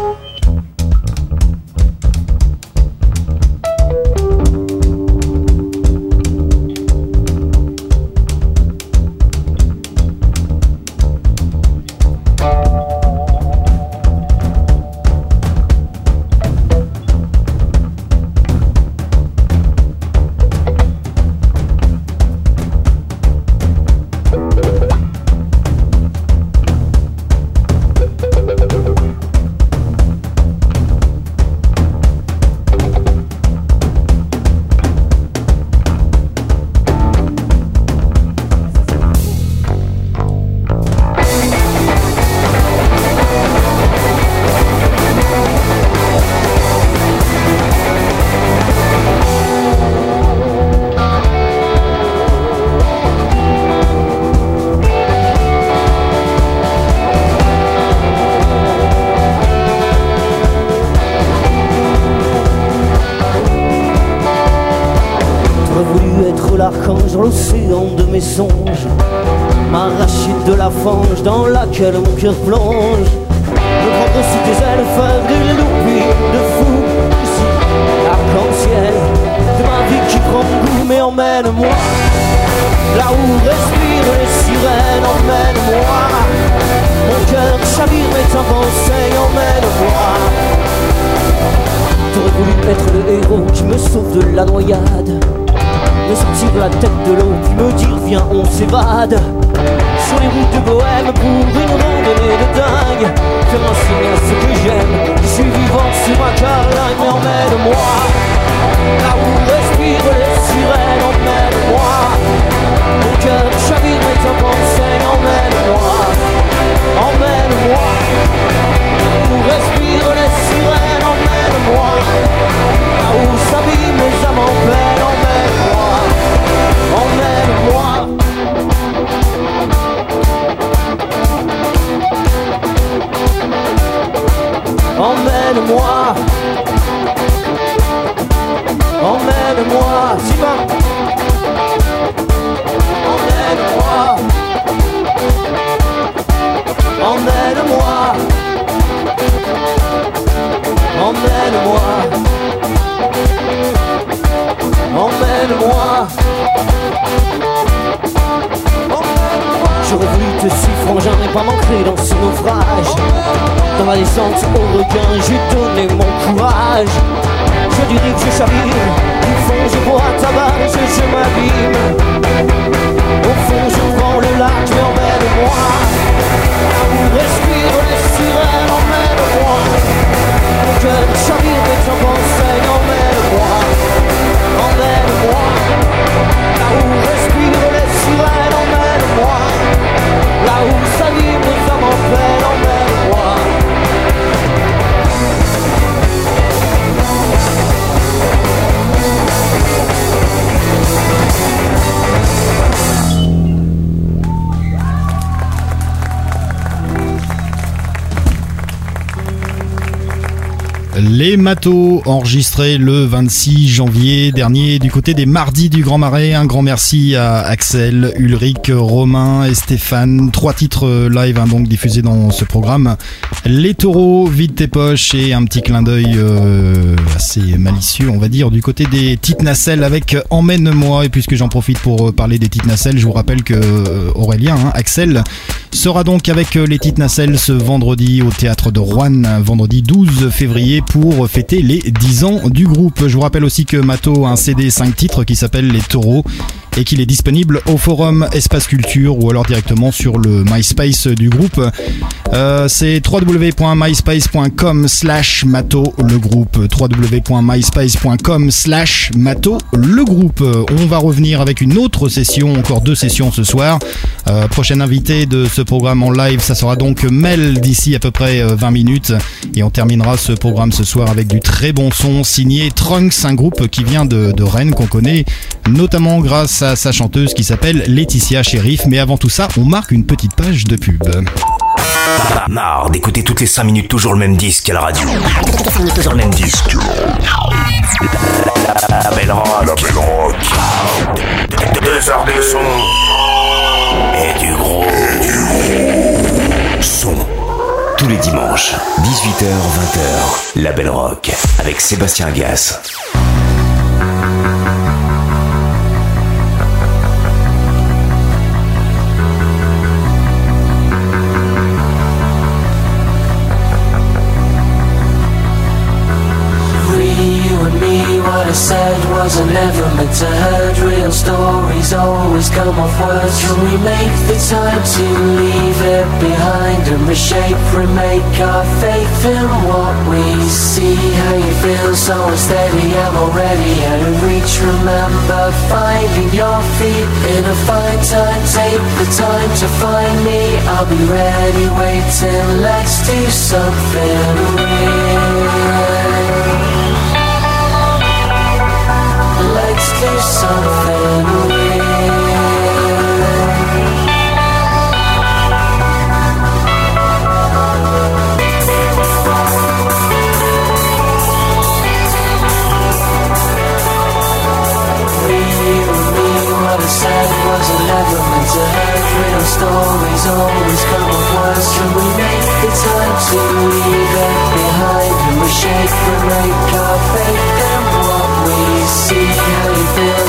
Dans l'océan de mes songes, m'arracher de la fange dans laquelle mon cœur plonge, me prendre sous tes ailes, faire des loupines de fou, ici, arc-en-ciel, de ma vie qui prend goût, mais emmène-moi là où respirent les sirènes, emmène-moi. Mon cœur chavire, mais t'en conseil, emmène-moi. T'aurais voulu être le héros qui me sauve de la noyade, me sortir la tête de l'eau, puis me dire viens on s'évade. Sur les routes de Bohème pour une randonnée de dingue, faire un signe à ce que j'aime, je suis vivant sur un câlin, mais emmène-moi là où respirent les sirènes, emmène-moi. Mon cœur chavire, mais t'en conseil, emmène-moi. Emmène-moi là où respirent les sirènes, emmène-moi. Là où s'abîment les âmes en peine, emmène-moi. Emmène-moi. Emmène-moi. Emmène-moi. Simon. Emmène-moi. Emmène-moi. Emmène-moi. Emmène-moi. J'aurais voulu te suivre, frangin, et pas m'ancrer dans ce naufrage. Dans la descente au requin, j'ai donné mon courage. Je dirais que je chavire, au fond je bois ta barge, je, je m'abîme. Au fond je prends le large, mais emmène-moi là où respirent les sirènes, emmène-moi. Mon cœur chavire, mais t'en conseil, emmène-moi. Emmène-moi là où respirent les sirènes, emmène-moi. Là où s'animent les âmes en peine, emmène-moi. Les Mathos, enregistrés le vingt-six janvier dernier du côté des Mardis du Grand Marais. Un grand merci à Axel, Ulrich, Romain et Stéphane. Trois titres live hein, donc diffusés dans ce programme. Les taureaux, vide tes poches et un petit clin d'œil euh, assez malicieux on va dire du côté des Petites Nacelles avec Emmène-moi. Et puisque j'en profite pour parler des Petites Nacelles, je vous rappelle que euh, Aurélien, hein, Axel, sera donc avec les Petites Nacelles ce vendredi au théâtre de Roanne, vendredi douze février pour fêter les dix ans du groupe. Je vous rappelle aussi que Mathos a un C D cinq titres qui s'appelle Les Taureaux et qu'il est disponible au forum Espace Culture ou alors directement sur le MySpace du groupe. Euh, c'est w w w point myspace point com slash Mathos le groupe. w w w point myspace point com slash Mathos le groupe. On va revenir avec une autre session, encore deux sessions ce soir. Euh, prochaine invité de ce programme en live, ça sera donc Mel d'ici à peu près vingt minutes. Et on terminera ce programme ce soir avec du très bon son signé Trunks, un groupe qui vient de, de Rennes qu'on connaît notamment grâce à sa chanteuse qui s'appelle Laetitia Sheriff. Mais avant tout ça, on marque une petite page de pub. Marre d'écouter toutes les cinq minutes toujours le même disque à la radio. Toujours le même disque. La belle rock. La belle rock. Deux heures de son. Et du gros. Et du gros. Son. Tous les dimanches, dix-huit heures vingt heures. La belle rock. Avec Sébastien Gass. What I said wasn't ever meant to hurt. Real stories always come off words. Can we make the time to leave it behind and reshape, remake our faith in what we see? How you feel so unsteady, I'm already out of reach. Remember finding your feet in a fine time. Take the time to find me, I'll be ready waiting. Let's do something real. Let's do something real. Real, real, what I said wasn't ever meant to hurt. Real stories always come off worse. Can we make the time to leave it behind and reshape and make our faith in what we see?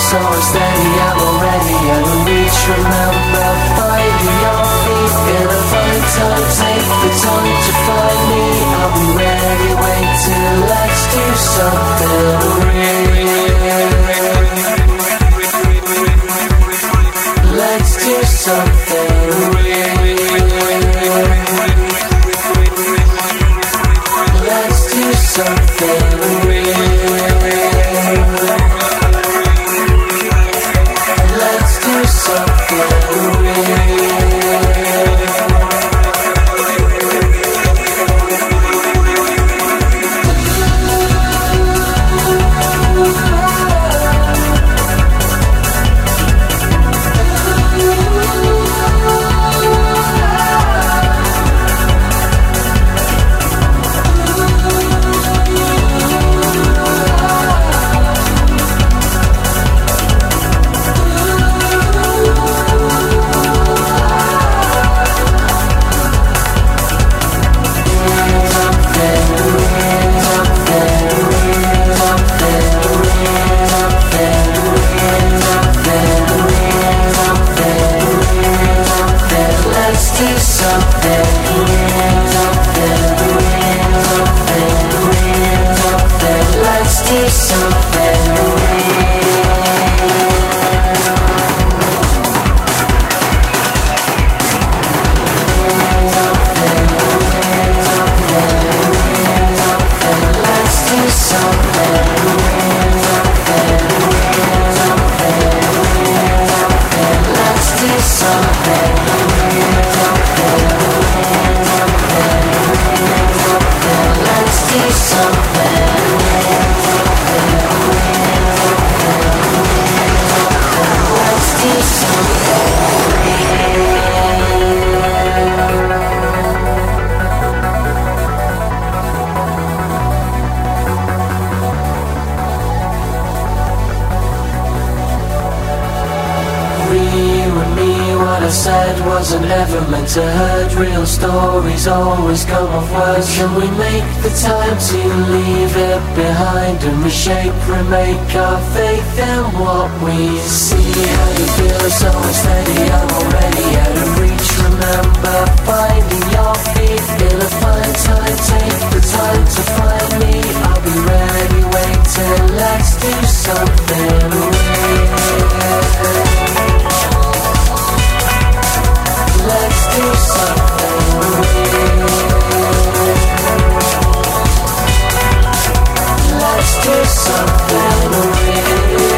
so unsteady, I'm already out of reach. Remember, finding your feet in a fine time. Take the time to find me, I'll be ready. Wait till let's do something real. Let's do something real. Let's do something real. Let's do something to hurt. Real stories always come off words. Can we make the time to leave it behind and reshape, remake our faith in what we see? How you feel so unsteady, I'm already out of reach. Remember finding your feet in a fine time. Take the time to find me, I'll be ready. Wait till let's do something real. Let's do something real. Let's do something real.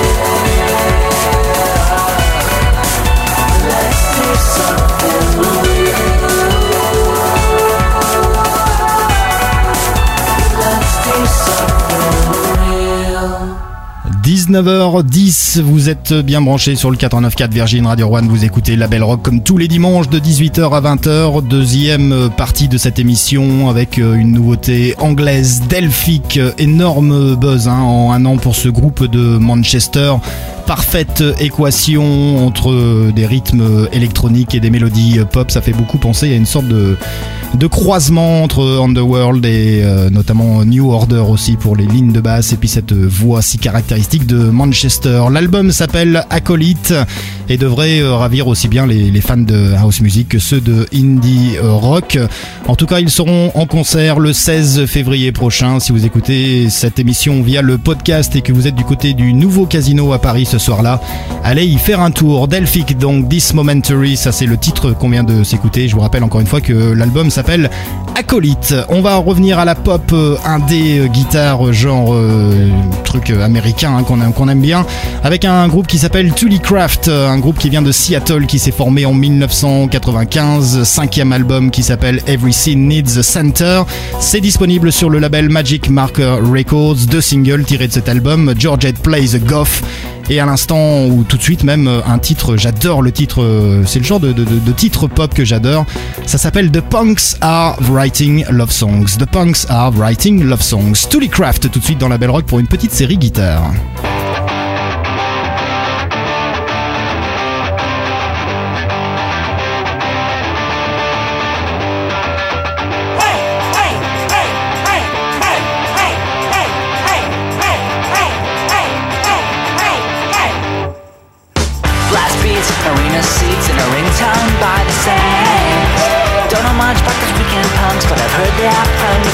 Let's do something real. Let's do something real. dix-neuf heures dix, vous êtes bien branchés sur le quatre-vingt-neuf point quatre Virgin Radio One, vous écoutez La Belle Rock comme tous les dimanches de dix-huit heures à vingt heures, deuxième partie de cette émission avec une nouveauté anglaise, Delphic, énorme buzz hein, en un an pour ce groupe de Manchester. Parfaite équation entre des rythmes électroniques et des mélodies pop, ça fait beaucoup penser à une sorte de, de croisement entre Underworld et euh, notamment New Order aussi pour les lignes de basse et puis cette voix si caractéristique de Manchester. L'album s'appelle Acolyte et devrait euh, ravir aussi bien les, les fans de house music que ceux de indie euh, rock. En tout cas, ils seront en concert le seize février prochain. Si vous écoutez cette émission via le podcast et que vous êtes du côté du nouveau Casino à Paris ce soir-là, allez y faire un tour. Delphic, donc This Momentary, ça c'est le titre qu'on vient de s'écouter. Je vous rappelle encore une fois que l'album s'appelle Acolyte. On va revenir à la pop euh, indé euh, guitare genre euh, truc euh, américain hein, qu'on, qu'on aime bien, avec un groupe qui s'appelle Tullycraft, un groupe qui vient de Seattle qui s'est formé en dix-neuf cent quatre-vingt-quinze, cinquième album qui s'appelle Everything Needs a Center. C'est disponible sur le label Magic Marker Records. Deux singles tirés de cet album, Georgette Plays a Goth et à l'instant ou tout de suite même un titre, j'adore le titre, c'est le genre de, de, de titre pop que j'adore, ça s'appelle The Punks Are Writing Love Songs. The Punks Are Writing Love Songs. Tullycraft tout de suite dans la Belle Rock pour une petite série guitare. Hey!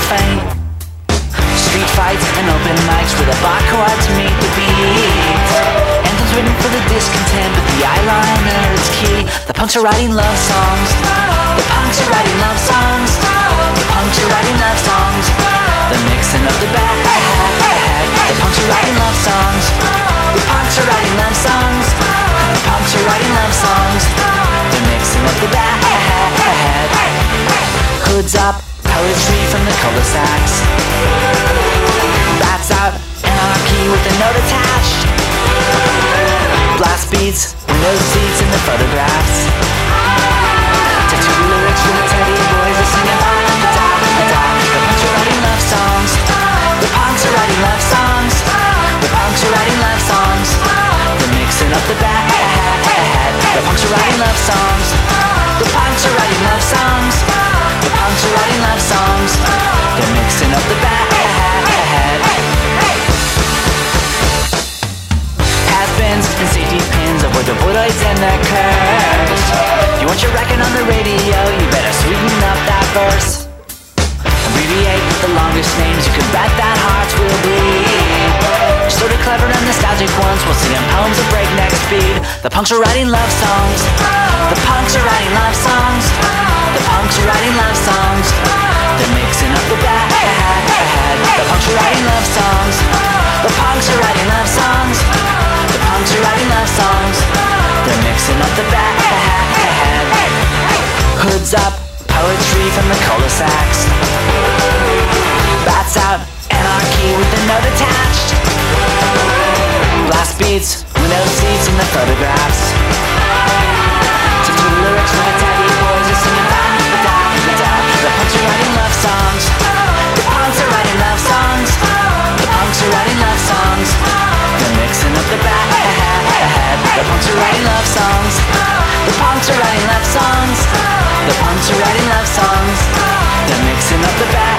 faint. Street fights and open mics where the barcodes meet the beat. Anthems written for the discontent, but the eyeliner is key. The punks are writing love songs. The punks are writing love songs. The punks are writing love songs. The mixing of the bad. The punks are writing love songs. The punks are writing love songs. The punks are writing love songs. The mixing of the bad. Hoods up, poetry from the cul-de-sacs. Bats out, anarchy with a note attached. Blast beats, window seats in the photographs. Tattoo lyrics for the teddy boys are singing ba da da da da. The punks are writing love songs. The punks are writing love songs. The punks are writing love songs. They're mixing up the bad. The punks are writing love songs. The punks are writing love songs. The punks are writing love songs. They're mixing up the bad. Has-beens and safety pins avoid the voidoids and the curse. If you want your record on the radio, you better sweeten up that verse. Abbreviate the longest names, you can bet that hearts will bleed. Sort of clever and nostalgic ones will sing in poems at breakneck speed. The punks are writing love songs. The punks are writing love songs. The punks are writing love songs. They're mixing up the bad. The punks are writing love songs. The punks are writing love songs. The punks are writing love songs. They're mixing up the bad. Hoods up, poetry from the cul-de-sacs. Bats out, anarchy with a note attached. Blast beats, window seats in the photographs. Tattoo lyrics for the teddy boys are singing ba da da da. The punks are writing love songs. The punks are writing love songs. The punks are writing love songs. They're mixing up the bad. The punks are writing love songs. The punks are writing love songs. The punks are writing love songs. They're mixing up the bad.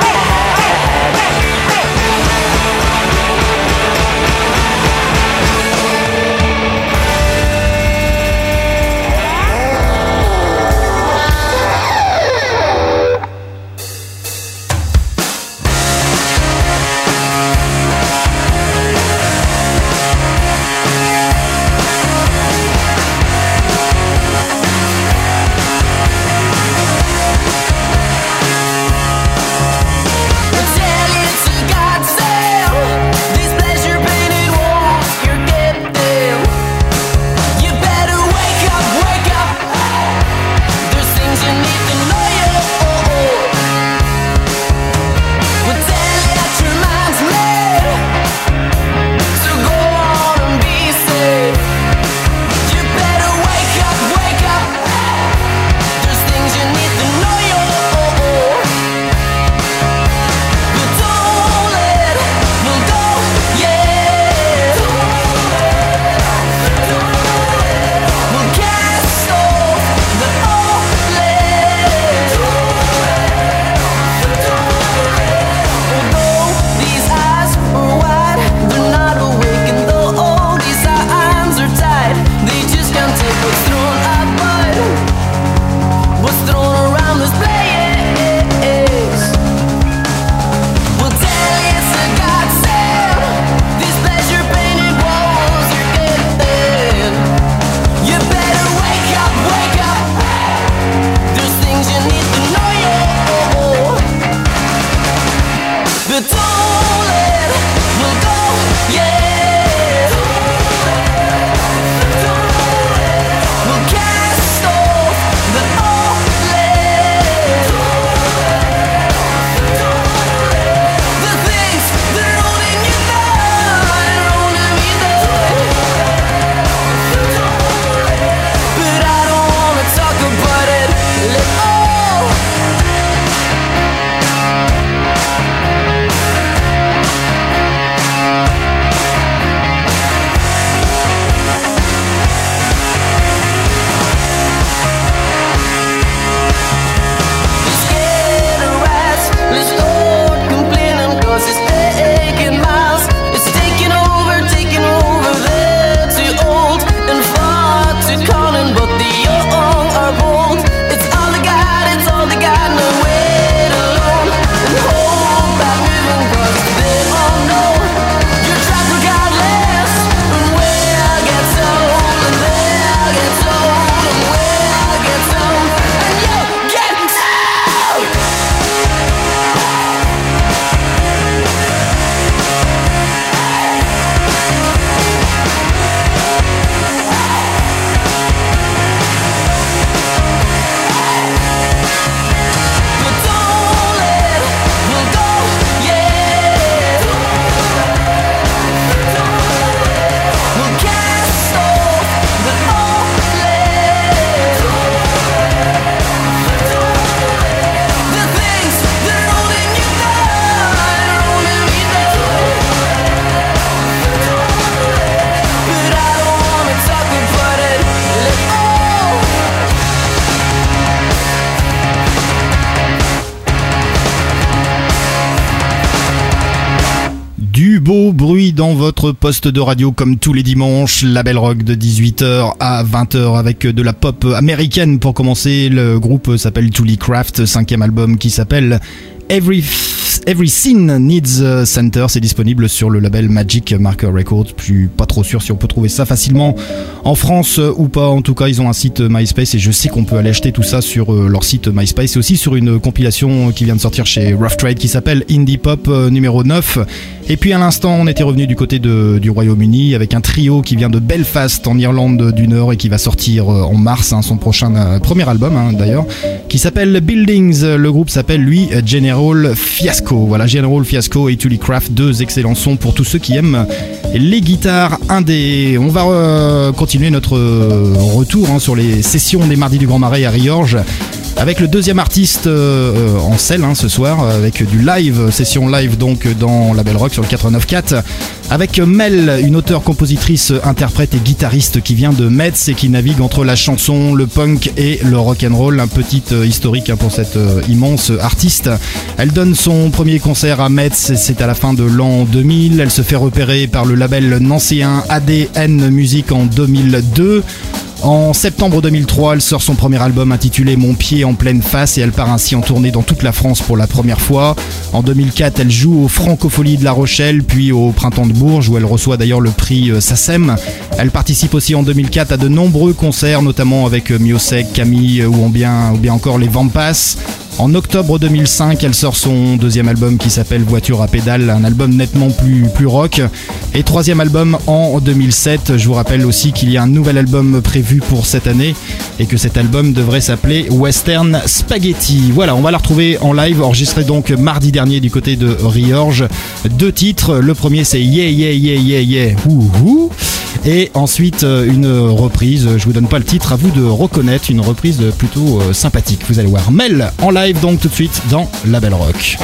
beau bruit dans votre poste de radio comme tous les dimanches. La Belle Rock de dix-huit heures à vingt heures avec de la pop américaine pour commencer. Le groupe s'appelle Julie Craft, cinquième album qui s'appelle Every, Every Scene Needs a Center. C'est disponible sur le label Magic Marker Records. Je suis pas trop sûr si on peut trouver ça facilement en France ou pas. En tout cas, ils ont un site MySpace et je sais qu'on peut aller acheter tout ça sur leur site MySpace et aussi sur une compilation qui vient de sortir chez Rough Trade qui s'appelle Indie Pop numéro neuf. Et puis à l'instant, on était revenu du côté de, du Royaume-Uni avec un trio qui vient de Belfast en Irlande du Nord et qui va sortir en mars, hein, son prochain euh, premier album hein, d'ailleurs, qui s'appelle Buildings. Le groupe s'appelle lui General Fiasco. Voilà, General Fiasco et Julie Craft, deux excellents sons pour tous ceux qui aiment les guitares indé. On va euh, continuer notre euh, retour hein, sur les sessions des Mardis du Grand Marais à Riorges avec le deuxième artiste euh, en selle hein, ce soir, avec du live, session live donc dans la Belle Rock sur le quatre-vingt-neuf quatre, avec Mel, une auteure, compositrice, interprète et guitariste qui vient de Metz et qui navigue entre la chanson, le punk et le rock'n'roll. Un petit euh, historique hein, pour cette euh, immense artiste. Elle donne son premier concert à Metz, c'est à la fin de l'an deux mille. Elle se fait repérer par le label nancéen A D N Music en deux mille deux. En septembre deux mille trois, elle sort son premier album intitulé Mon pied en pleine face et elle part ainsi en tournée dans toute la France pour la première fois. En deux mille quatre, elle joue aux Francopholies de La Rochelle, puis au Printemps de Bourges où elle reçoit d'ailleurs le prix SACEM. Elle participe aussi en deux mille quatre à de nombreux concerts, notamment avec Miosek, Camille ou bien, ou bien encore les Vampas. En octobre deux mille cinq, elle sort son deuxième album qui s'appelle Voiture à pédale, un album nettement plus, plus rock. Et troisième album en deux mille sept. Je vous rappelle aussi qu'il y a un nouvel album prévu pour cette année et que cet album devrait s'appeler Western Spaghetti. Voilà, on va la retrouver en live, enregistré donc mardi dernier du côté de Riorges. Deux titres, le premier c'est Yeah Yeah Yeah Yeah Yeah Ouh Ouh. Et ensuite une reprise, je vous donne pas le titre, à vous de reconnaître, une reprise plutôt euh, sympathique. Vous allez voir Mel en live donc tout de suite dans La Belle Rock.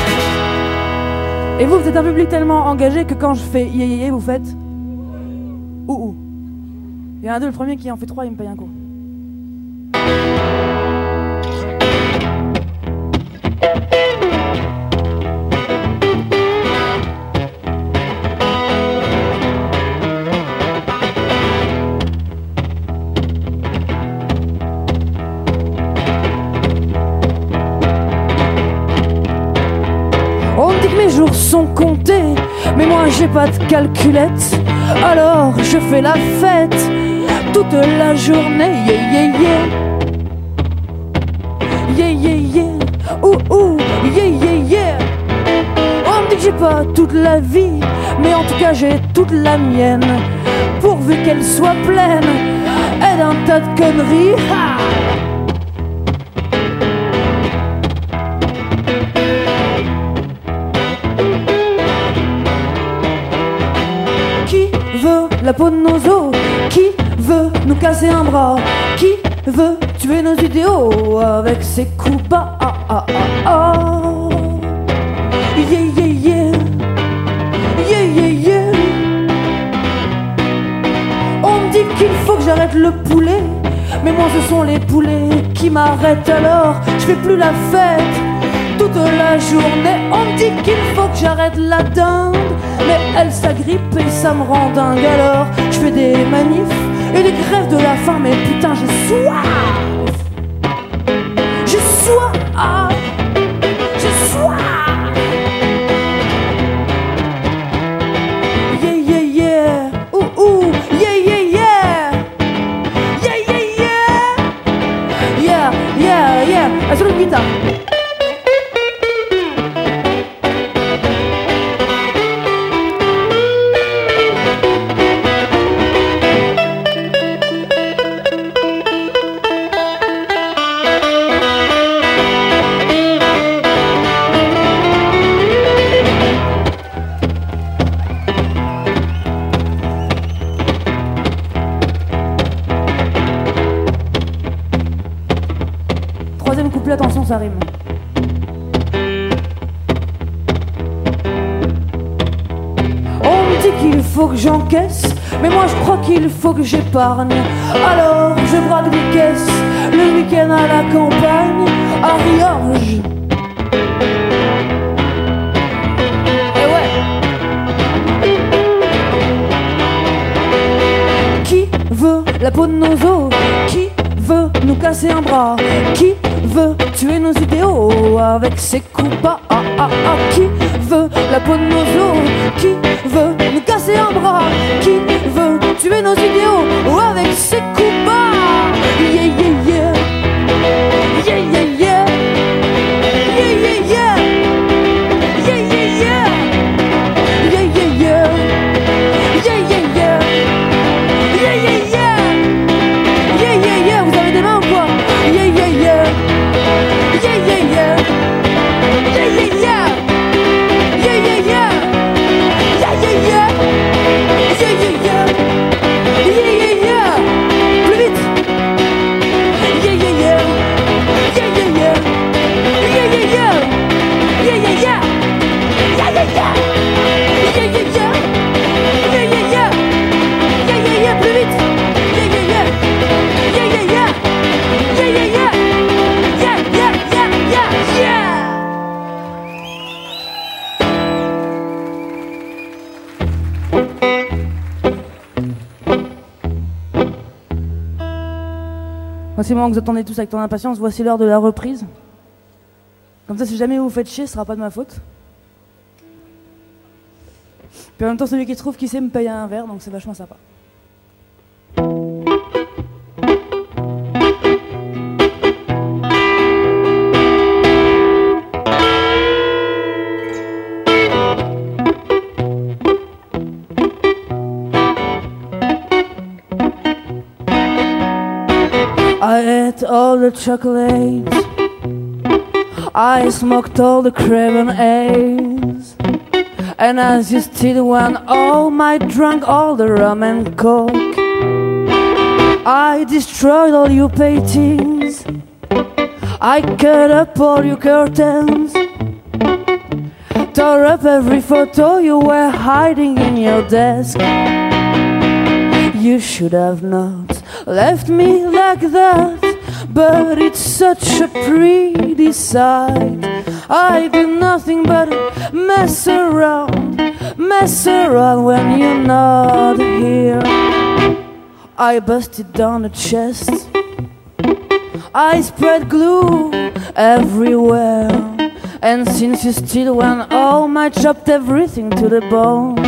Et vous, vous êtes un public tellement engagé que quand je fais yé yé yé, vous faites ouh ouh. Il y a un d'eux, le premier qui en fait trois, il me paye un coup. Mes jours sont comptés, mais moi j'ai pas de calculette. Alors je fais la fête toute la journée. Yeah yeah yeah. Yeah yeah yeah. Ouh ouh. Yeah yeah yeah. On me dit que j'ai pas toute la vie, mais en tout cas j'ai toute la mienne. Pourvu qu'elle soit pleine et d'un tas de conneries. Ha! La peau de nos os, qui veut nous casser un bras, qui veut tuer nos idéaux avec ses coups bas. Ah, ah, ah, ah. Yeah, yeah, yeah. Yeah, yeah, yeah. On me dit qu'il faut que j'arrête le poulet, mais moi ce sont les poulets qui m'arrêtent. Alors je fais plus la fête toute la journée. On me dit qu'il faut que j'arrête la dinde, mais elle s'agrippe et ça me rend dingue. Alors je fais des manifs et des grèves de la faim, mais putain j'ai soif. J'ai soif. J'ai soif. Yeah yeah yeah. Ouh ouh. Yeah yeah yeah. Yeah yeah yeah. Yeah yeah yeah. Ah, sur le guitare. Attention, ça rime. On me dit qu'il faut que j'encaisse, mais moi je crois qu'il faut que j'épargne. Alors je braque des caisses le week-end à la campagne, à Riorges. Et ouais. casser un bras? Qui veut tuer nos idéaux avec ses coups bas? Ah, ah, ah. Qui veut la peau de nos os? Qui veut nous casser un bras? Qui veut tuer nos idéaux avec ses coups bas? Yeah, yeah, yeah. Yeah, yeah, yeah. Yeah, yeah, yeah. Yeah, yeah, yeah. Yeah, yeah, yeah. Yeah, yeah, yeah. Yeah, yeah, yeah. Yeah, yeah, yeah. Vous avez des mains ou quoi? Yeah, yeah, yeah. Yeah, yeah, yeah. Yeah, yeah, yeah. Yeah, yeah, yeah. Yeah, yeah, yeah. Yeah, yeah, yeah. Yeah, yeah, yeah. Plus vite. Yeah, yeah, yeah. Yeah, yeah, yeah. Yeah, yeah, yeah. Yeah, yeah, yeah. Yeah, yeah, yeah. Yeah, yeah, yeah. Yeah, yeah, yeah. Yeah, yeah, yeah. Plus vite. Yeah, yeah, yeah. Yeah, yeah, yeah. Yeah, yeah, yeah. Yeah, yeah, yeah, yeah, yeah. Voici le moment que vous attendez tous avec tant d'impatience, voici l'heure de la reprise. Comme ça, si jamais vous vous faites chier, ce sera pas de ma faute. Puis en même temps, celui qui trouve qui sait me paye un verre, donc c'est vachement sympa. I ate all the chocolates, I smoked all the craven eggs, and as you still went all my drunk all the rum and coke, I destroyed all your paintings, I cut up all your curtains, tore up every photo you were hiding in your desk. You should have not left me like that, but it's such a pretty sight. I do nothing but mess around, mess around when you're not here. I busted down the chest, I spread glue everywhere, and since you still went home, I chopped everything to the bones.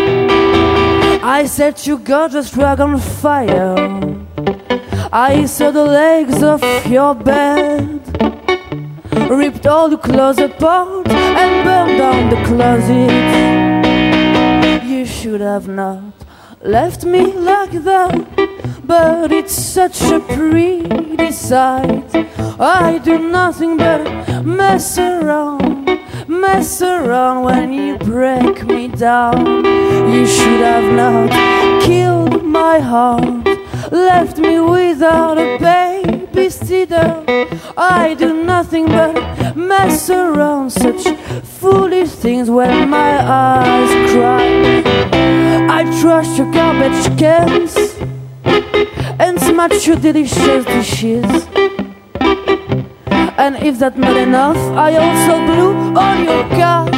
I set your gorgeous rug on fire, I saw the legs of your bed, ripped all the clothes apart and burned down the closet. You should have not left me like that, but it's such a pretty sight. I do nothing but mess around, mess around when you break me down. You should have not killed my heart, left me without a babysitter. I do nothing but mess around, such foolish things when my eyes cry. I trash your garbage cans and smash your delicious dishes, and if that's not enough, I also blew on your car.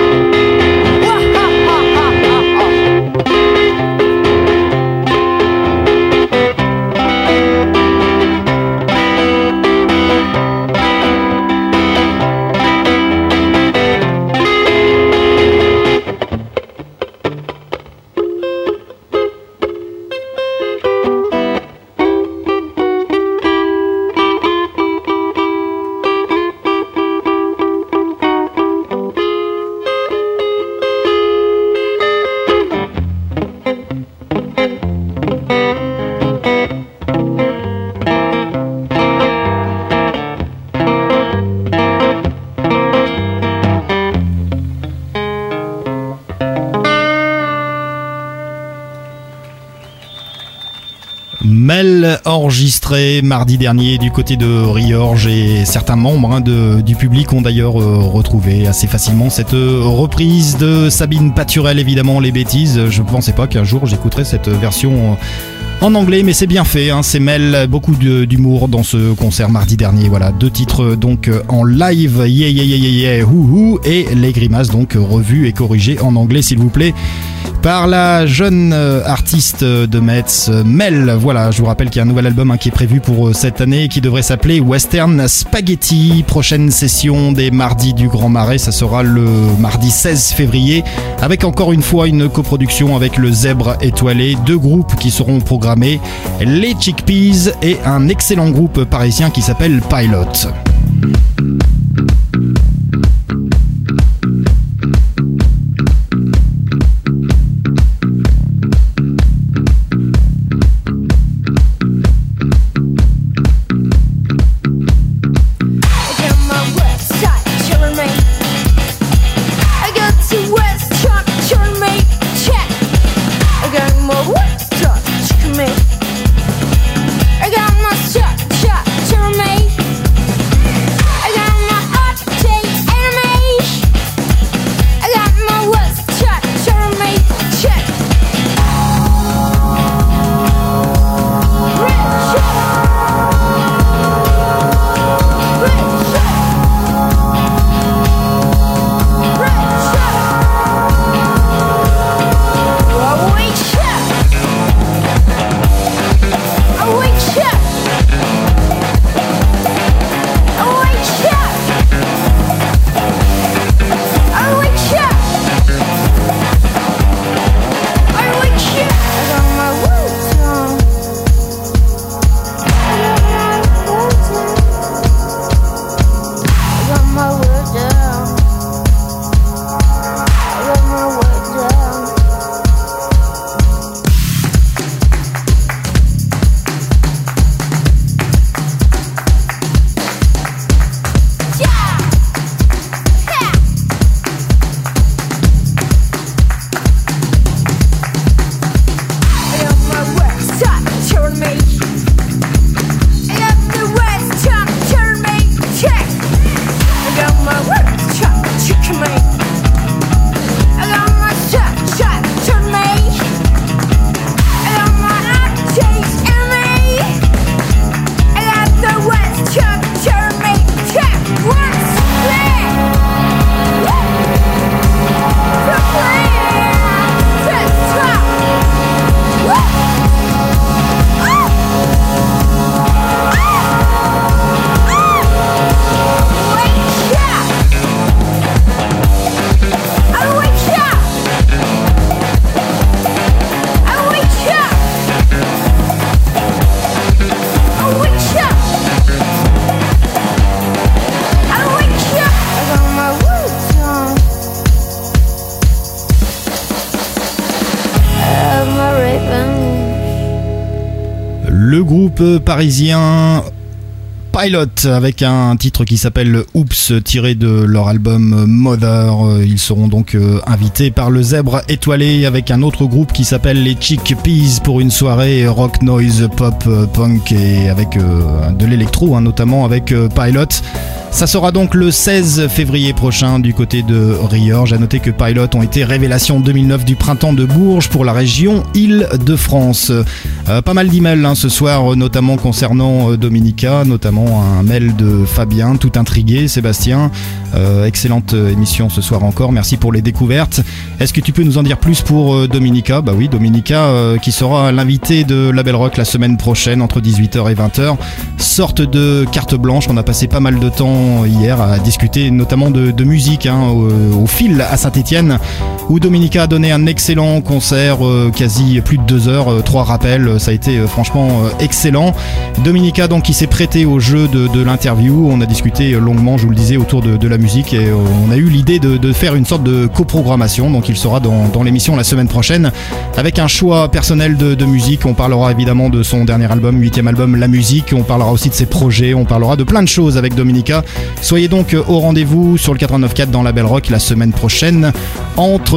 Enregistré mardi dernier du côté de Riorges, et certains membres hein, de, du public ont d'ailleurs euh, retrouvé assez facilement cette euh, reprise de Sabine Paturel, évidemment les bêtises. Je pensais pas qu'un jour j'écouterais cette version en anglais, mais c'est bien fait, hein, c'est mêle beaucoup de, d'humour dans ce concert mardi dernier. Voilà, deux titres donc en live, yeah yeah yeah yeah yeah, hou et les grimaces donc revues et corrigées en anglais, s'il vous plaît, par la jeune artiste de Metz, Mel. Voilà, je vous rappelle qu'il y a un nouvel album hein, qui est prévu pour cette année, qui devrait s'appeler Western Spaghetti. Prochaine session des mardis du Grand Marais, ça sera le mardi seize février, avec encore une fois une coproduction avec le Zèbre Étoilé, deux groupes qui seront programmés, les Chickpeas et un excellent groupe parisien qui s'appelle Pilot. Le groupe parisien Pilot avec un titre qui s'appelle Oops, tiré de leur album Mother. Ils seront donc invités par le Zèbre Étoilé avec un autre groupe qui s'appelle les Chickpeas pour une soirée rock, noise, pop, punk et avec de l'électro hein, notamment avec Pilot. Ça sera donc le seize février prochain du côté de Riorges. À noter que Pilot ont été révélation deux mille neuf du printemps de Bourges pour la région Île-de-France. Euh, pas mal d'emails hein, ce soir, notamment concernant euh, Dominica, notamment un mail de Fabien, tout intrigué. Sébastien, euh, excellente émission ce soir encore. Merci pour les découvertes. Est-ce que tu peux nous en dire plus pour euh, Dominica ? Bah oui, Dominica euh, qui sera l'invité de La Belle Rock la semaine prochaine entre dix-huit heures et vingt heures. Sorte de carte blanche. On a passé pas mal de temps hier à discuter notamment de, de musique hein, au, au fil à Saint-Étienne où Dominica a donné un excellent concert, euh, quasi plus de deux heures, euh, trois rappels, ça a été euh, franchement euh, excellent. Dominica donc qui s'est prêté au jeu de, de l'interview, on a discuté longuement, je vous le disais, autour de, de la musique et euh, on a eu l'idée de, de faire une sorte de coprogrammation, donc il sera dans, dans l'émission la semaine prochaine avec un choix personnel de, de musique. On parlera évidemment de son dernier album, huitième album, La Musique, on parlera aussi de ses projets, on parlera de plein de choses avec Dominica. Soyez donc au rendez-vous sur le quatre-vingt-neuf point quatre dans La Belle Rock la semaine prochaine entre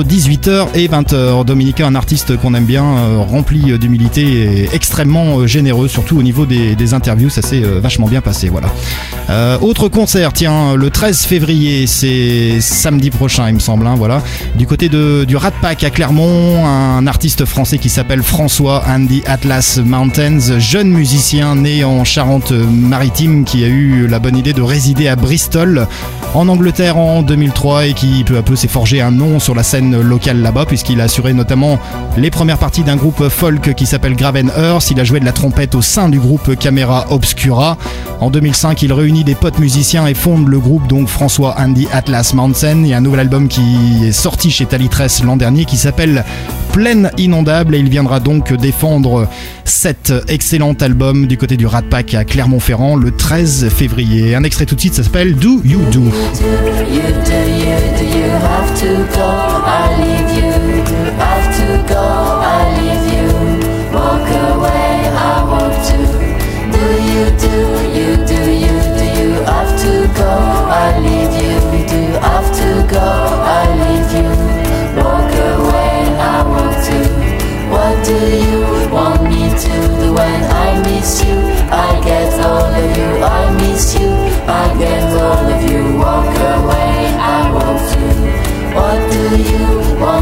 entre dix-huit heures et vingt heures. Dominica, un artiste qu'on aime bien, euh, rempli d'humilité et extrêmement euh, généreux, surtout au niveau des, des interviews, ça s'est euh, vachement bien passé, voilà. Euh, autre concert, tiens, le treize février, c'est samedi prochain, il me semble, hein, voilà. Du côté de, du Rat Pack à Clermont, un artiste français qui s'appelle François and the Atlas Mountains, jeune musicien né en Charente-Maritime qui a eu la bonne idée de résider à Bristol, en Angleterre en deux mille trois et qui peu à peu s'est forgé un nom sur la scène locale là-bas puisqu'il a assuré notamment les premières parties d'un groupe folk qui s'appelle Graven Earth. Il a joué de la trompette au sein du groupe Camera Obscura. En deux mille cinq, il réunit des potes musiciens et fonde le groupe donc François and the Atlas Mountain. Il y a un nouvel album qui est sorti chez Talitress l'an dernier qui s'appelle Plaine Inondable et il viendra donc défendre cet excellent album du côté du Rat Pack à Clermont-Ferrand le treize février. Un extrait tout de suite, ça s'appelle Do You Do. You do, you do, do you have to go? I leave you, do have to go? I leave you, walk away, I want to. Do you do, you do, you do you have to go? I leave you, do have to go? I leave you, walk away, I want to. What do you want me to do when I miss you? I get all of you, I miss you, I get all of you. Walk away, I want to. What do you want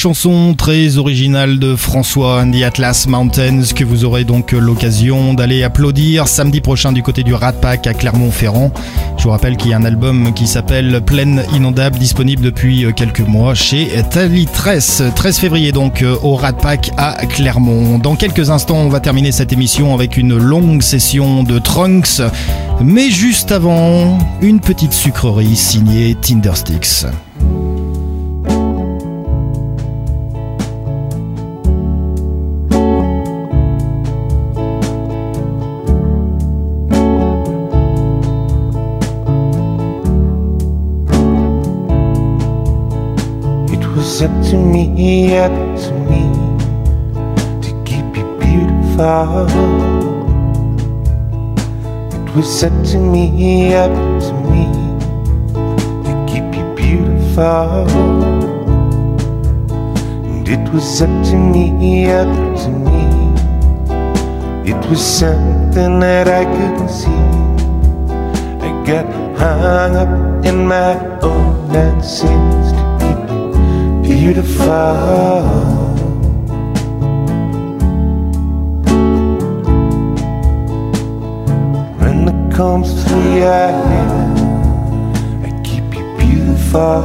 chanson très originale de François and the Atlas Mountains que vous aurez donc l'occasion d'aller applaudir samedi prochain du côté du Rat Pack à Clermont-Ferrand. Je vous rappelle qu'il y a un album qui s'appelle Plaine Inondable disponible depuis quelques mois chez Talitress. treize février donc au Rat Pack à Clermont. Dans quelques instants, on va terminer cette émission avec une longue session de Trunks. Mais juste avant, une petite sucrerie signée Tindersticks. Up to me, up to me, to keep you beautiful. It was up to me, up to me, to keep you beautiful. And it was up to me, up to me, it was something that I couldn't see. I got hung up in my own nonsense to keep you beautiful. When it comes through your hair, I keep you beautiful.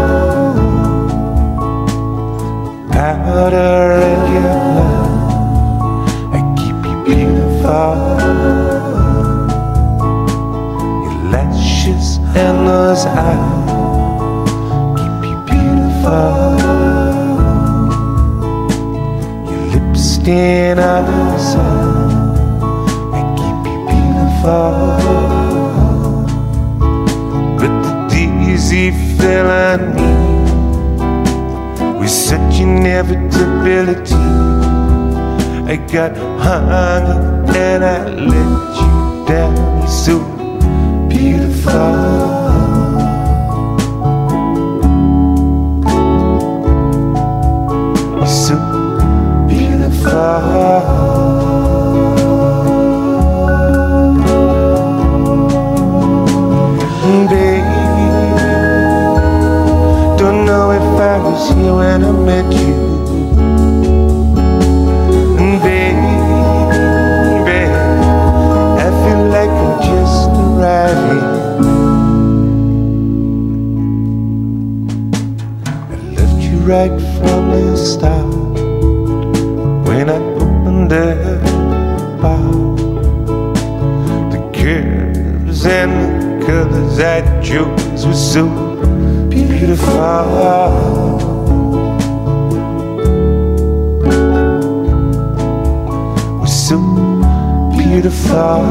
Powder in your blood, I keep you beautiful. Your lashes and those eyes keep you beautiful. Stand on the side, I keep you beautiful. But the daisy fell on me with such inevitability. I got hung up and I let you down. You're so beautiful. Baby, don't know if I was here when I met you. Baby, I feel like I'm just arriving. I loved you right from the start. When I opened the bar, the curves and the colors I chose were so beautiful. Were so beautiful.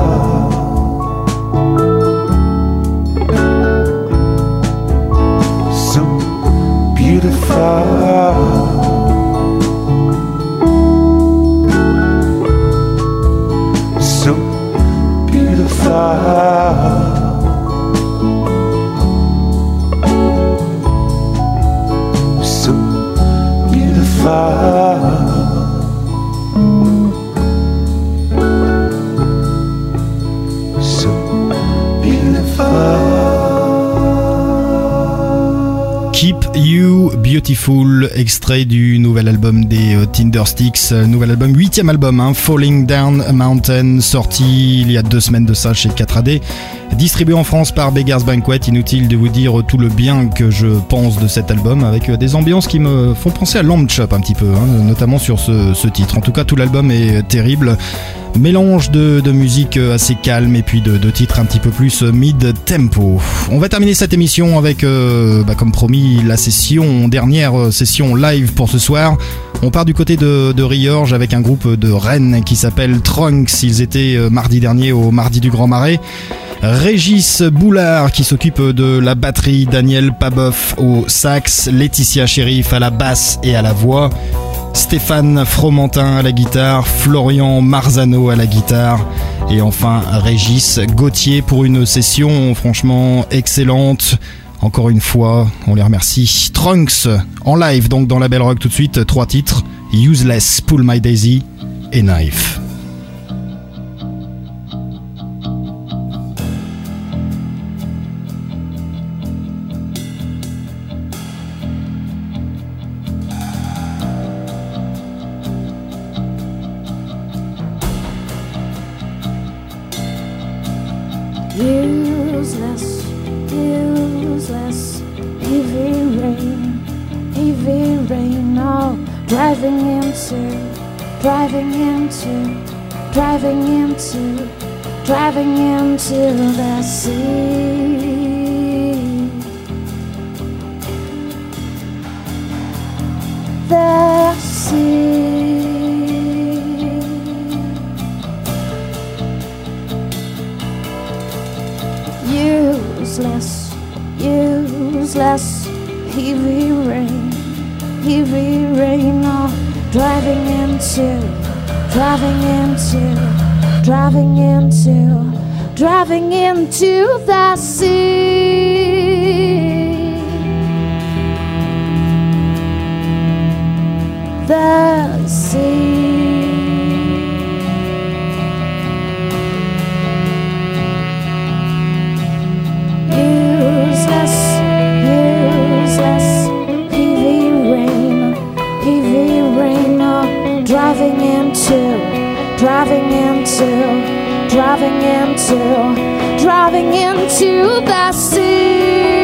So beautiful. So beautiful. So beautiful. So beautiful. Keep You Beautiful, extrait du nouvel album des euh, Tindersticks, euh, nouvel album, huitième album, hein, Falling Down a Mountain, sorti il y a deux semaines de ça chez quatre A D, distribué en France par Beggars Banquet. Inutile de vous dire tout le bien que je pense de cet album, avec euh, des ambiances qui me font penser à Lamb Chop un petit peu, hein, notamment sur ce, ce titre. En tout cas, tout l'album est terrible. Mélange de, de musique assez calme et puis de, de titres un petit peu plus mid-tempo. On va terminer cette émission avec, euh, bah, comme promis, la session, dernière session live pour ce soir. On part du côté de, de Riorges avec un groupe de Rennes qui s'appelle Trunks. Ils étaient euh, mardi dernier au Mardi du Grand Marais. Régis Boulard qui s'occupe de la batterie, Daniel Paboff au sax, Laetitia Sheriff à la basse et à la voix, Stéphane Fromentin à la guitare, Florian Marzano à la guitare et enfin Régis Gauthier pour une session franchement excellente. Encore une fois, on les remercie. Trunks en live donc dans la Belle Rock tout de suite, trois titres, Useless, Pull My Daisy et Knife. useless, useless. Heavy rain, heavy rain. Oh, driving into, driving into, driving into, driving into the sea. The sea. Useless, useless. Heavy rain, heavy rain. Oh, driving into, driving into, driving into, driving into the sea. The sea. Useless, useless. Heavy rain, heavy rain. Oh, driving into, driving into, driving into, driving into the sea.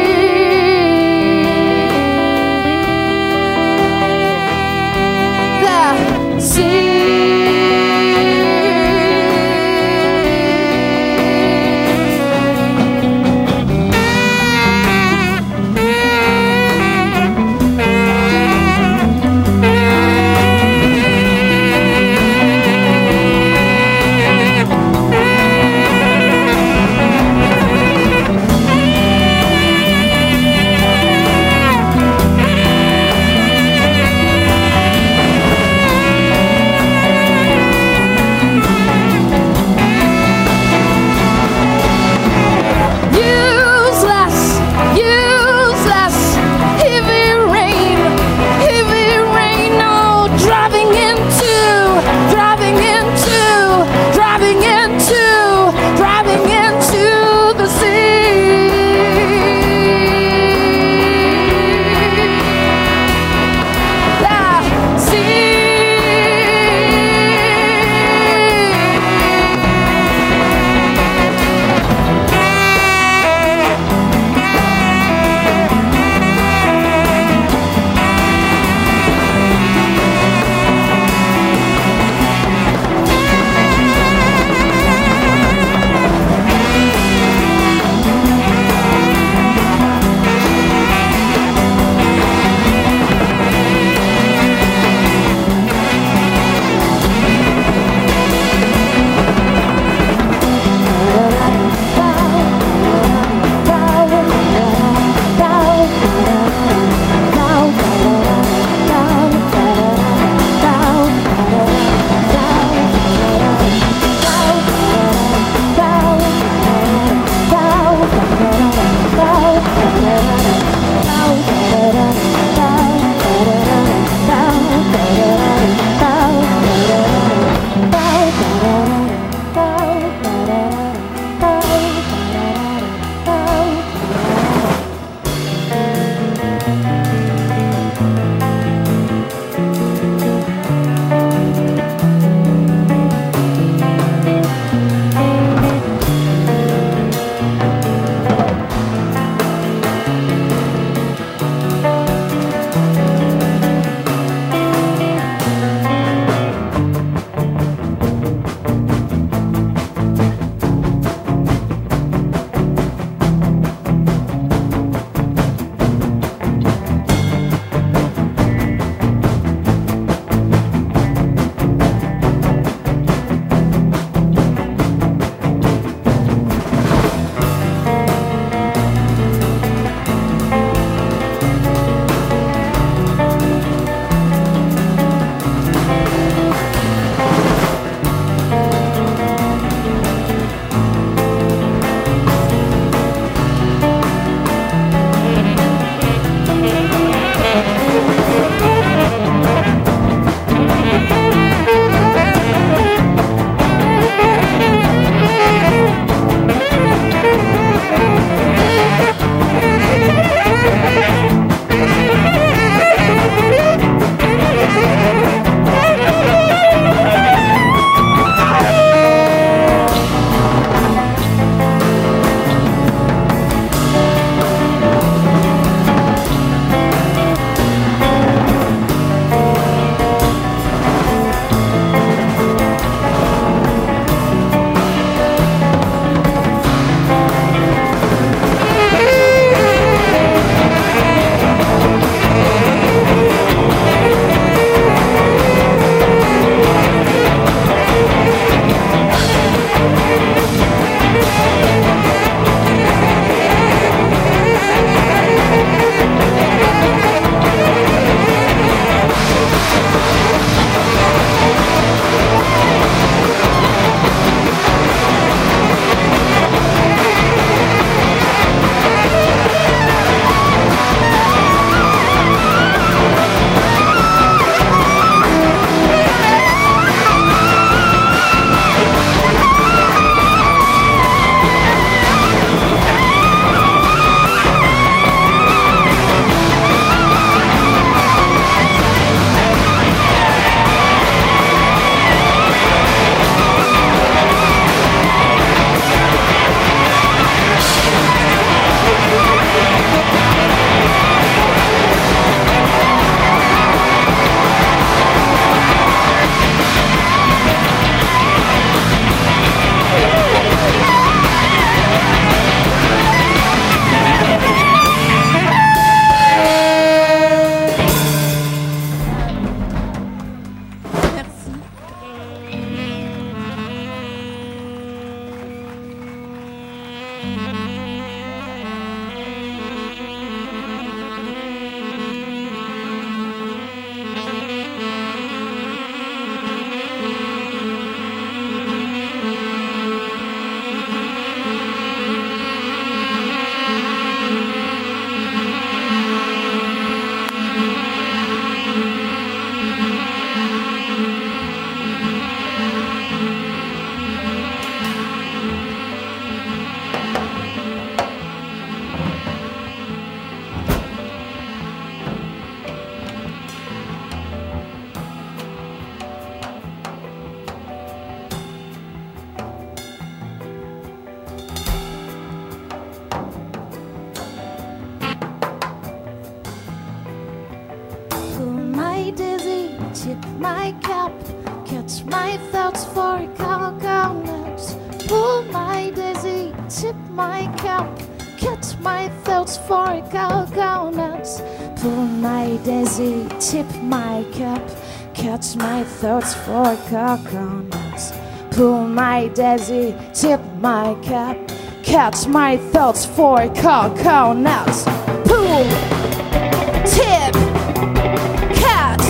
my cap, catch my thoughts for coconuts. Pull my daisy, tip my cap, catch my thoughts for coconuts. Pull my daisy, tip my cap, catch my thoughts for coconuts. Pull my daisy, tip my cap, catch my thoughts for coconuts. Pull, tip, catch.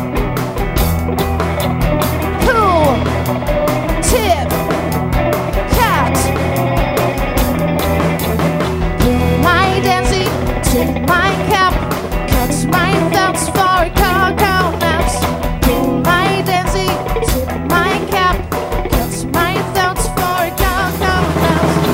Pull, tip, catch. Pull my daisy, tip my cap, catch my thoughts for coconuts. Pull my daisy, tip my cap, catch my thoughts for coconuts.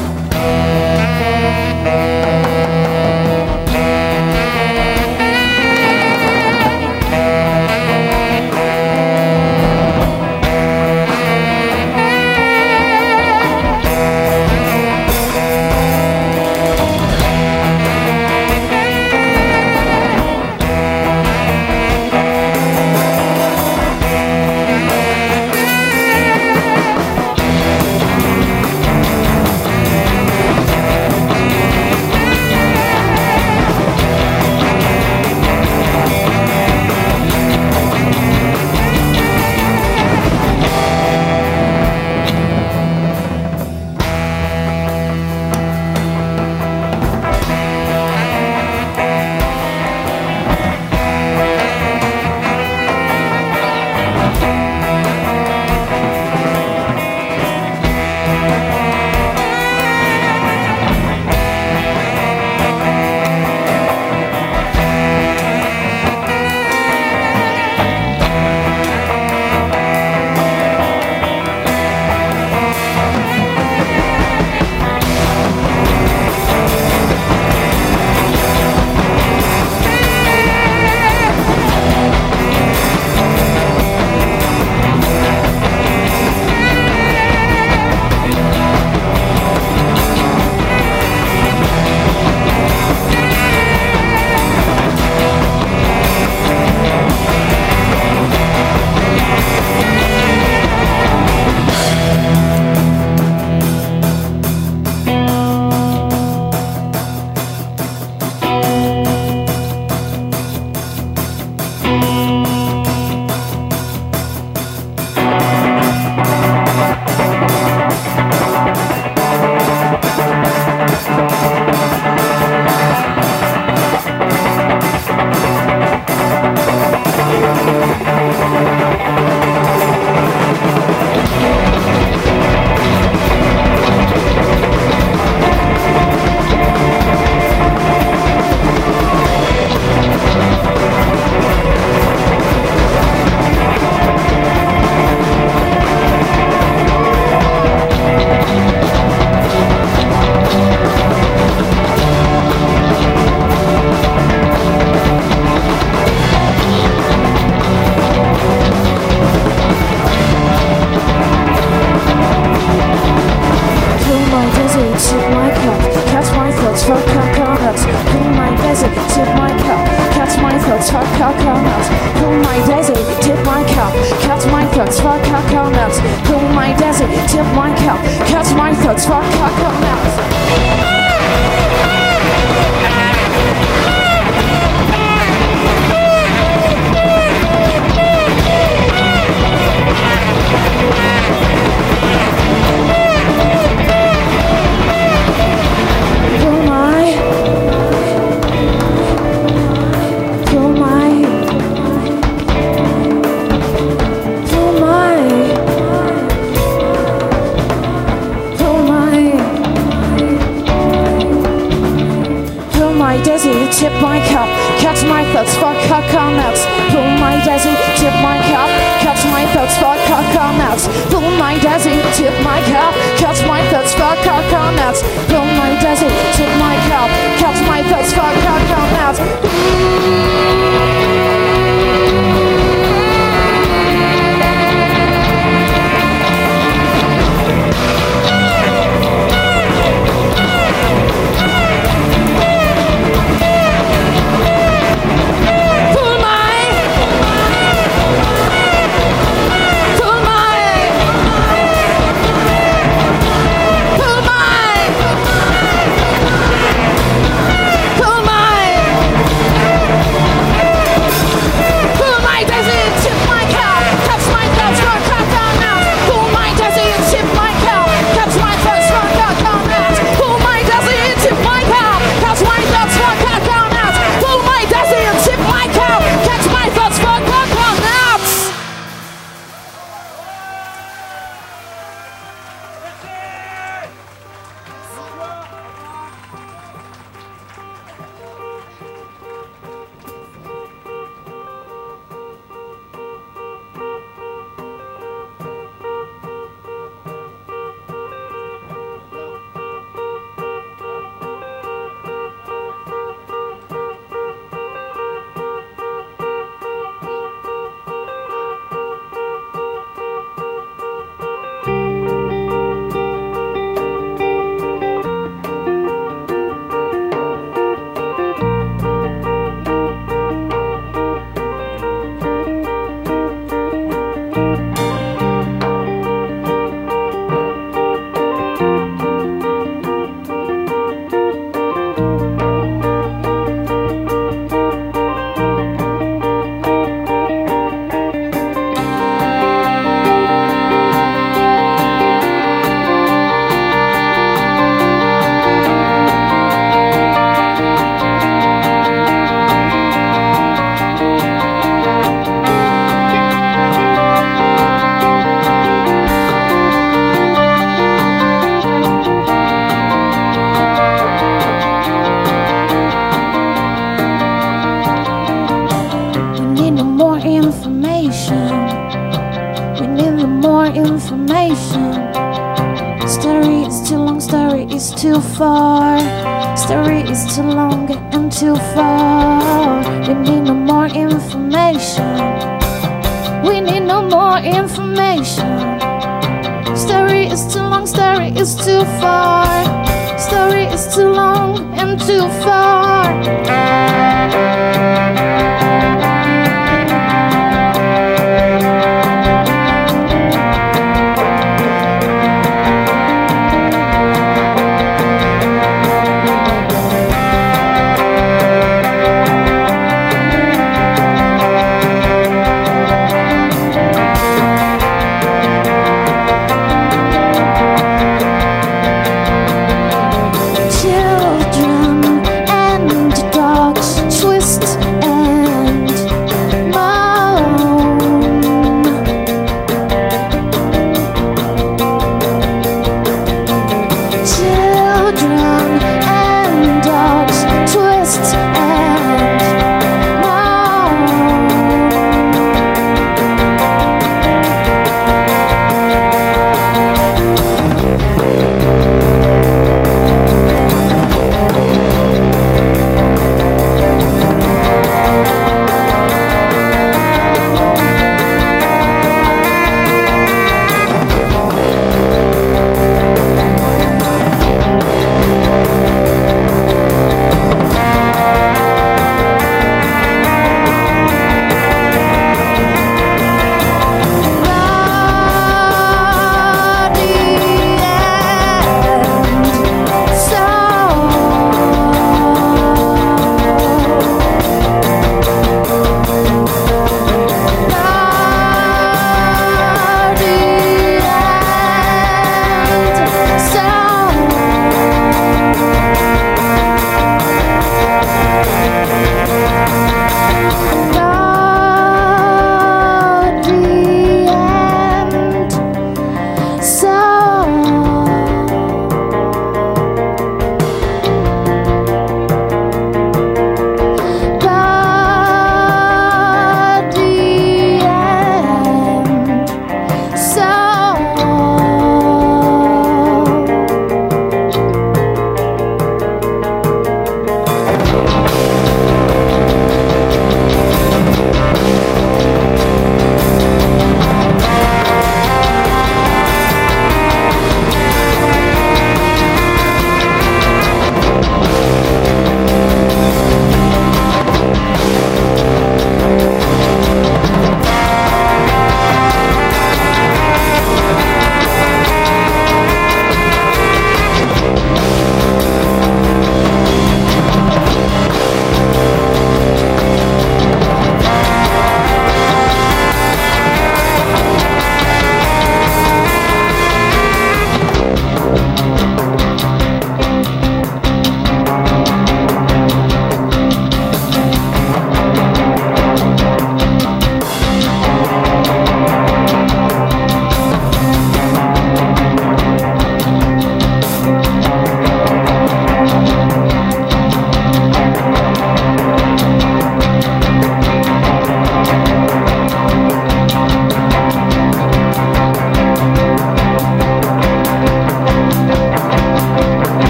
information. We need more information. Story is too long, story is too far. Story is too long and too far. We need no more information. We need no more information. Story is too long, story is too far. Story is too long and too far. Children and dogs twist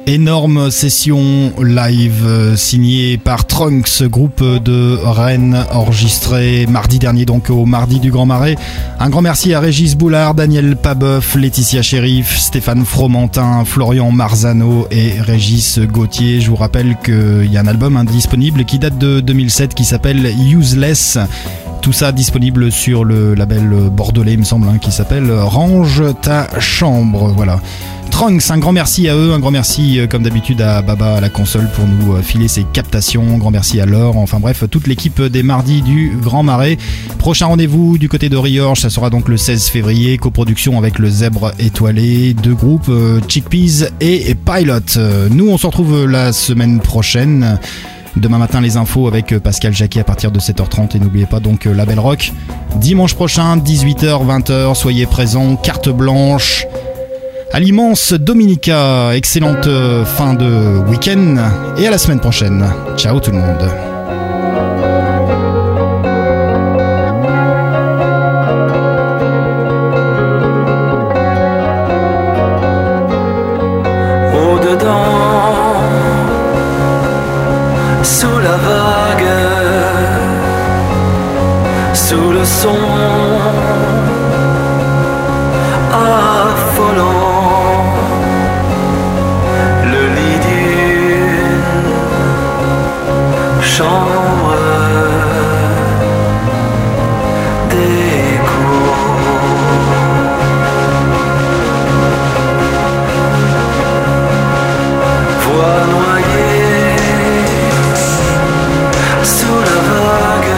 Énorme session live euh, signée par Trunks, groupe de Rennes, enregistré mardi dernier, donc au Mardi du Grand Marais. Un grand merci à Régis Boulard, Daniel Pabeuf, Laetitia Chérif, Stéphane Fromentin, Florian Marzano et Régis Gauthier. Je vous rappelle qu'il y a un album hein, disponible qui date de deux mille sept qui s'appelle Useless. Tout ça disponible sur le label bordelais, il me semble, hein, qui s'appelle Range ta chambre. Voilà. Trunks, un grand merci à eux, un grand merci comme d'habitude à Baba à la console pour nous filer ses captations, un grand merci à Laure, enfin bref, toute l'équipe des Mardis du Grand Marais. Prochain rendez-vous du côté de Riorges, ça sera donc le seize février, coproduction avec le Zèbre Étoilé, deux groupes, euh, Chickpeas et Pilot. Nous on se retrouve la semaine prochaine. Demain matin, les infos avec Pascal Jacquet à partir de sept heures trente. Et n'oubliez pas donc la Belle Rock. Dimanche prochain, dix-huit heures vingt heures. Soyez présents, carte blanche. À l'immense Dominica. Excellente fin de week-end. Et à la semaine prochaine. Ciao tout le monde. Sous la vague, sous le son affolant, le lit d'une chambre d'écho. Voix noyée sous la vague,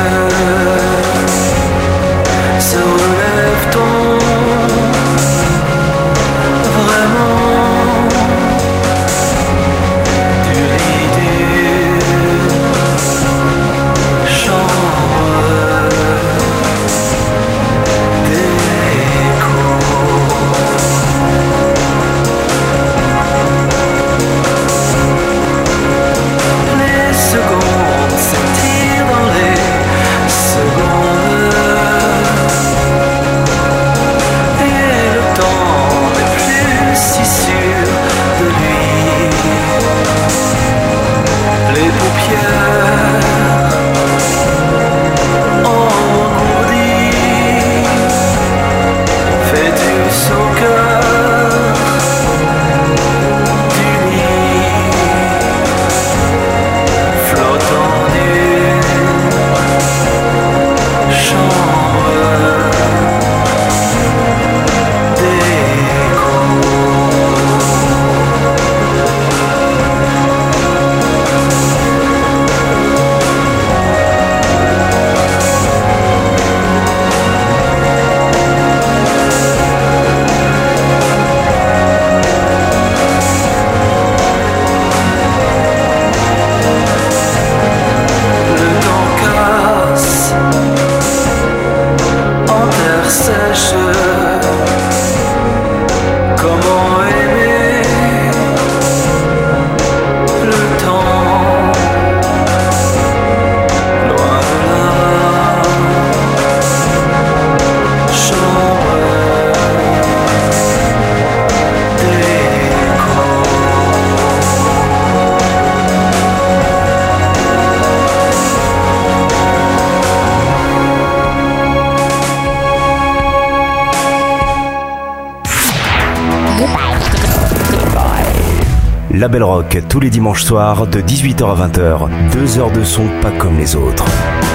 se relève-t-on vraiment du lit d'une chambre d'écho? Les secondes s'étirent dans les secondes et le temps n'est plus si sûr de lui. Les paupières engourdies, fœtus au cœur du lit, flottant d'une chambre d'écho. Le temps casse en terre sèche. Comment aimer le temps loin de la chambre d'écho? La Belle Rock, tous les dimanches soirs de dix-huit heures à vingt heures. Deux heures de son pas comme les autres.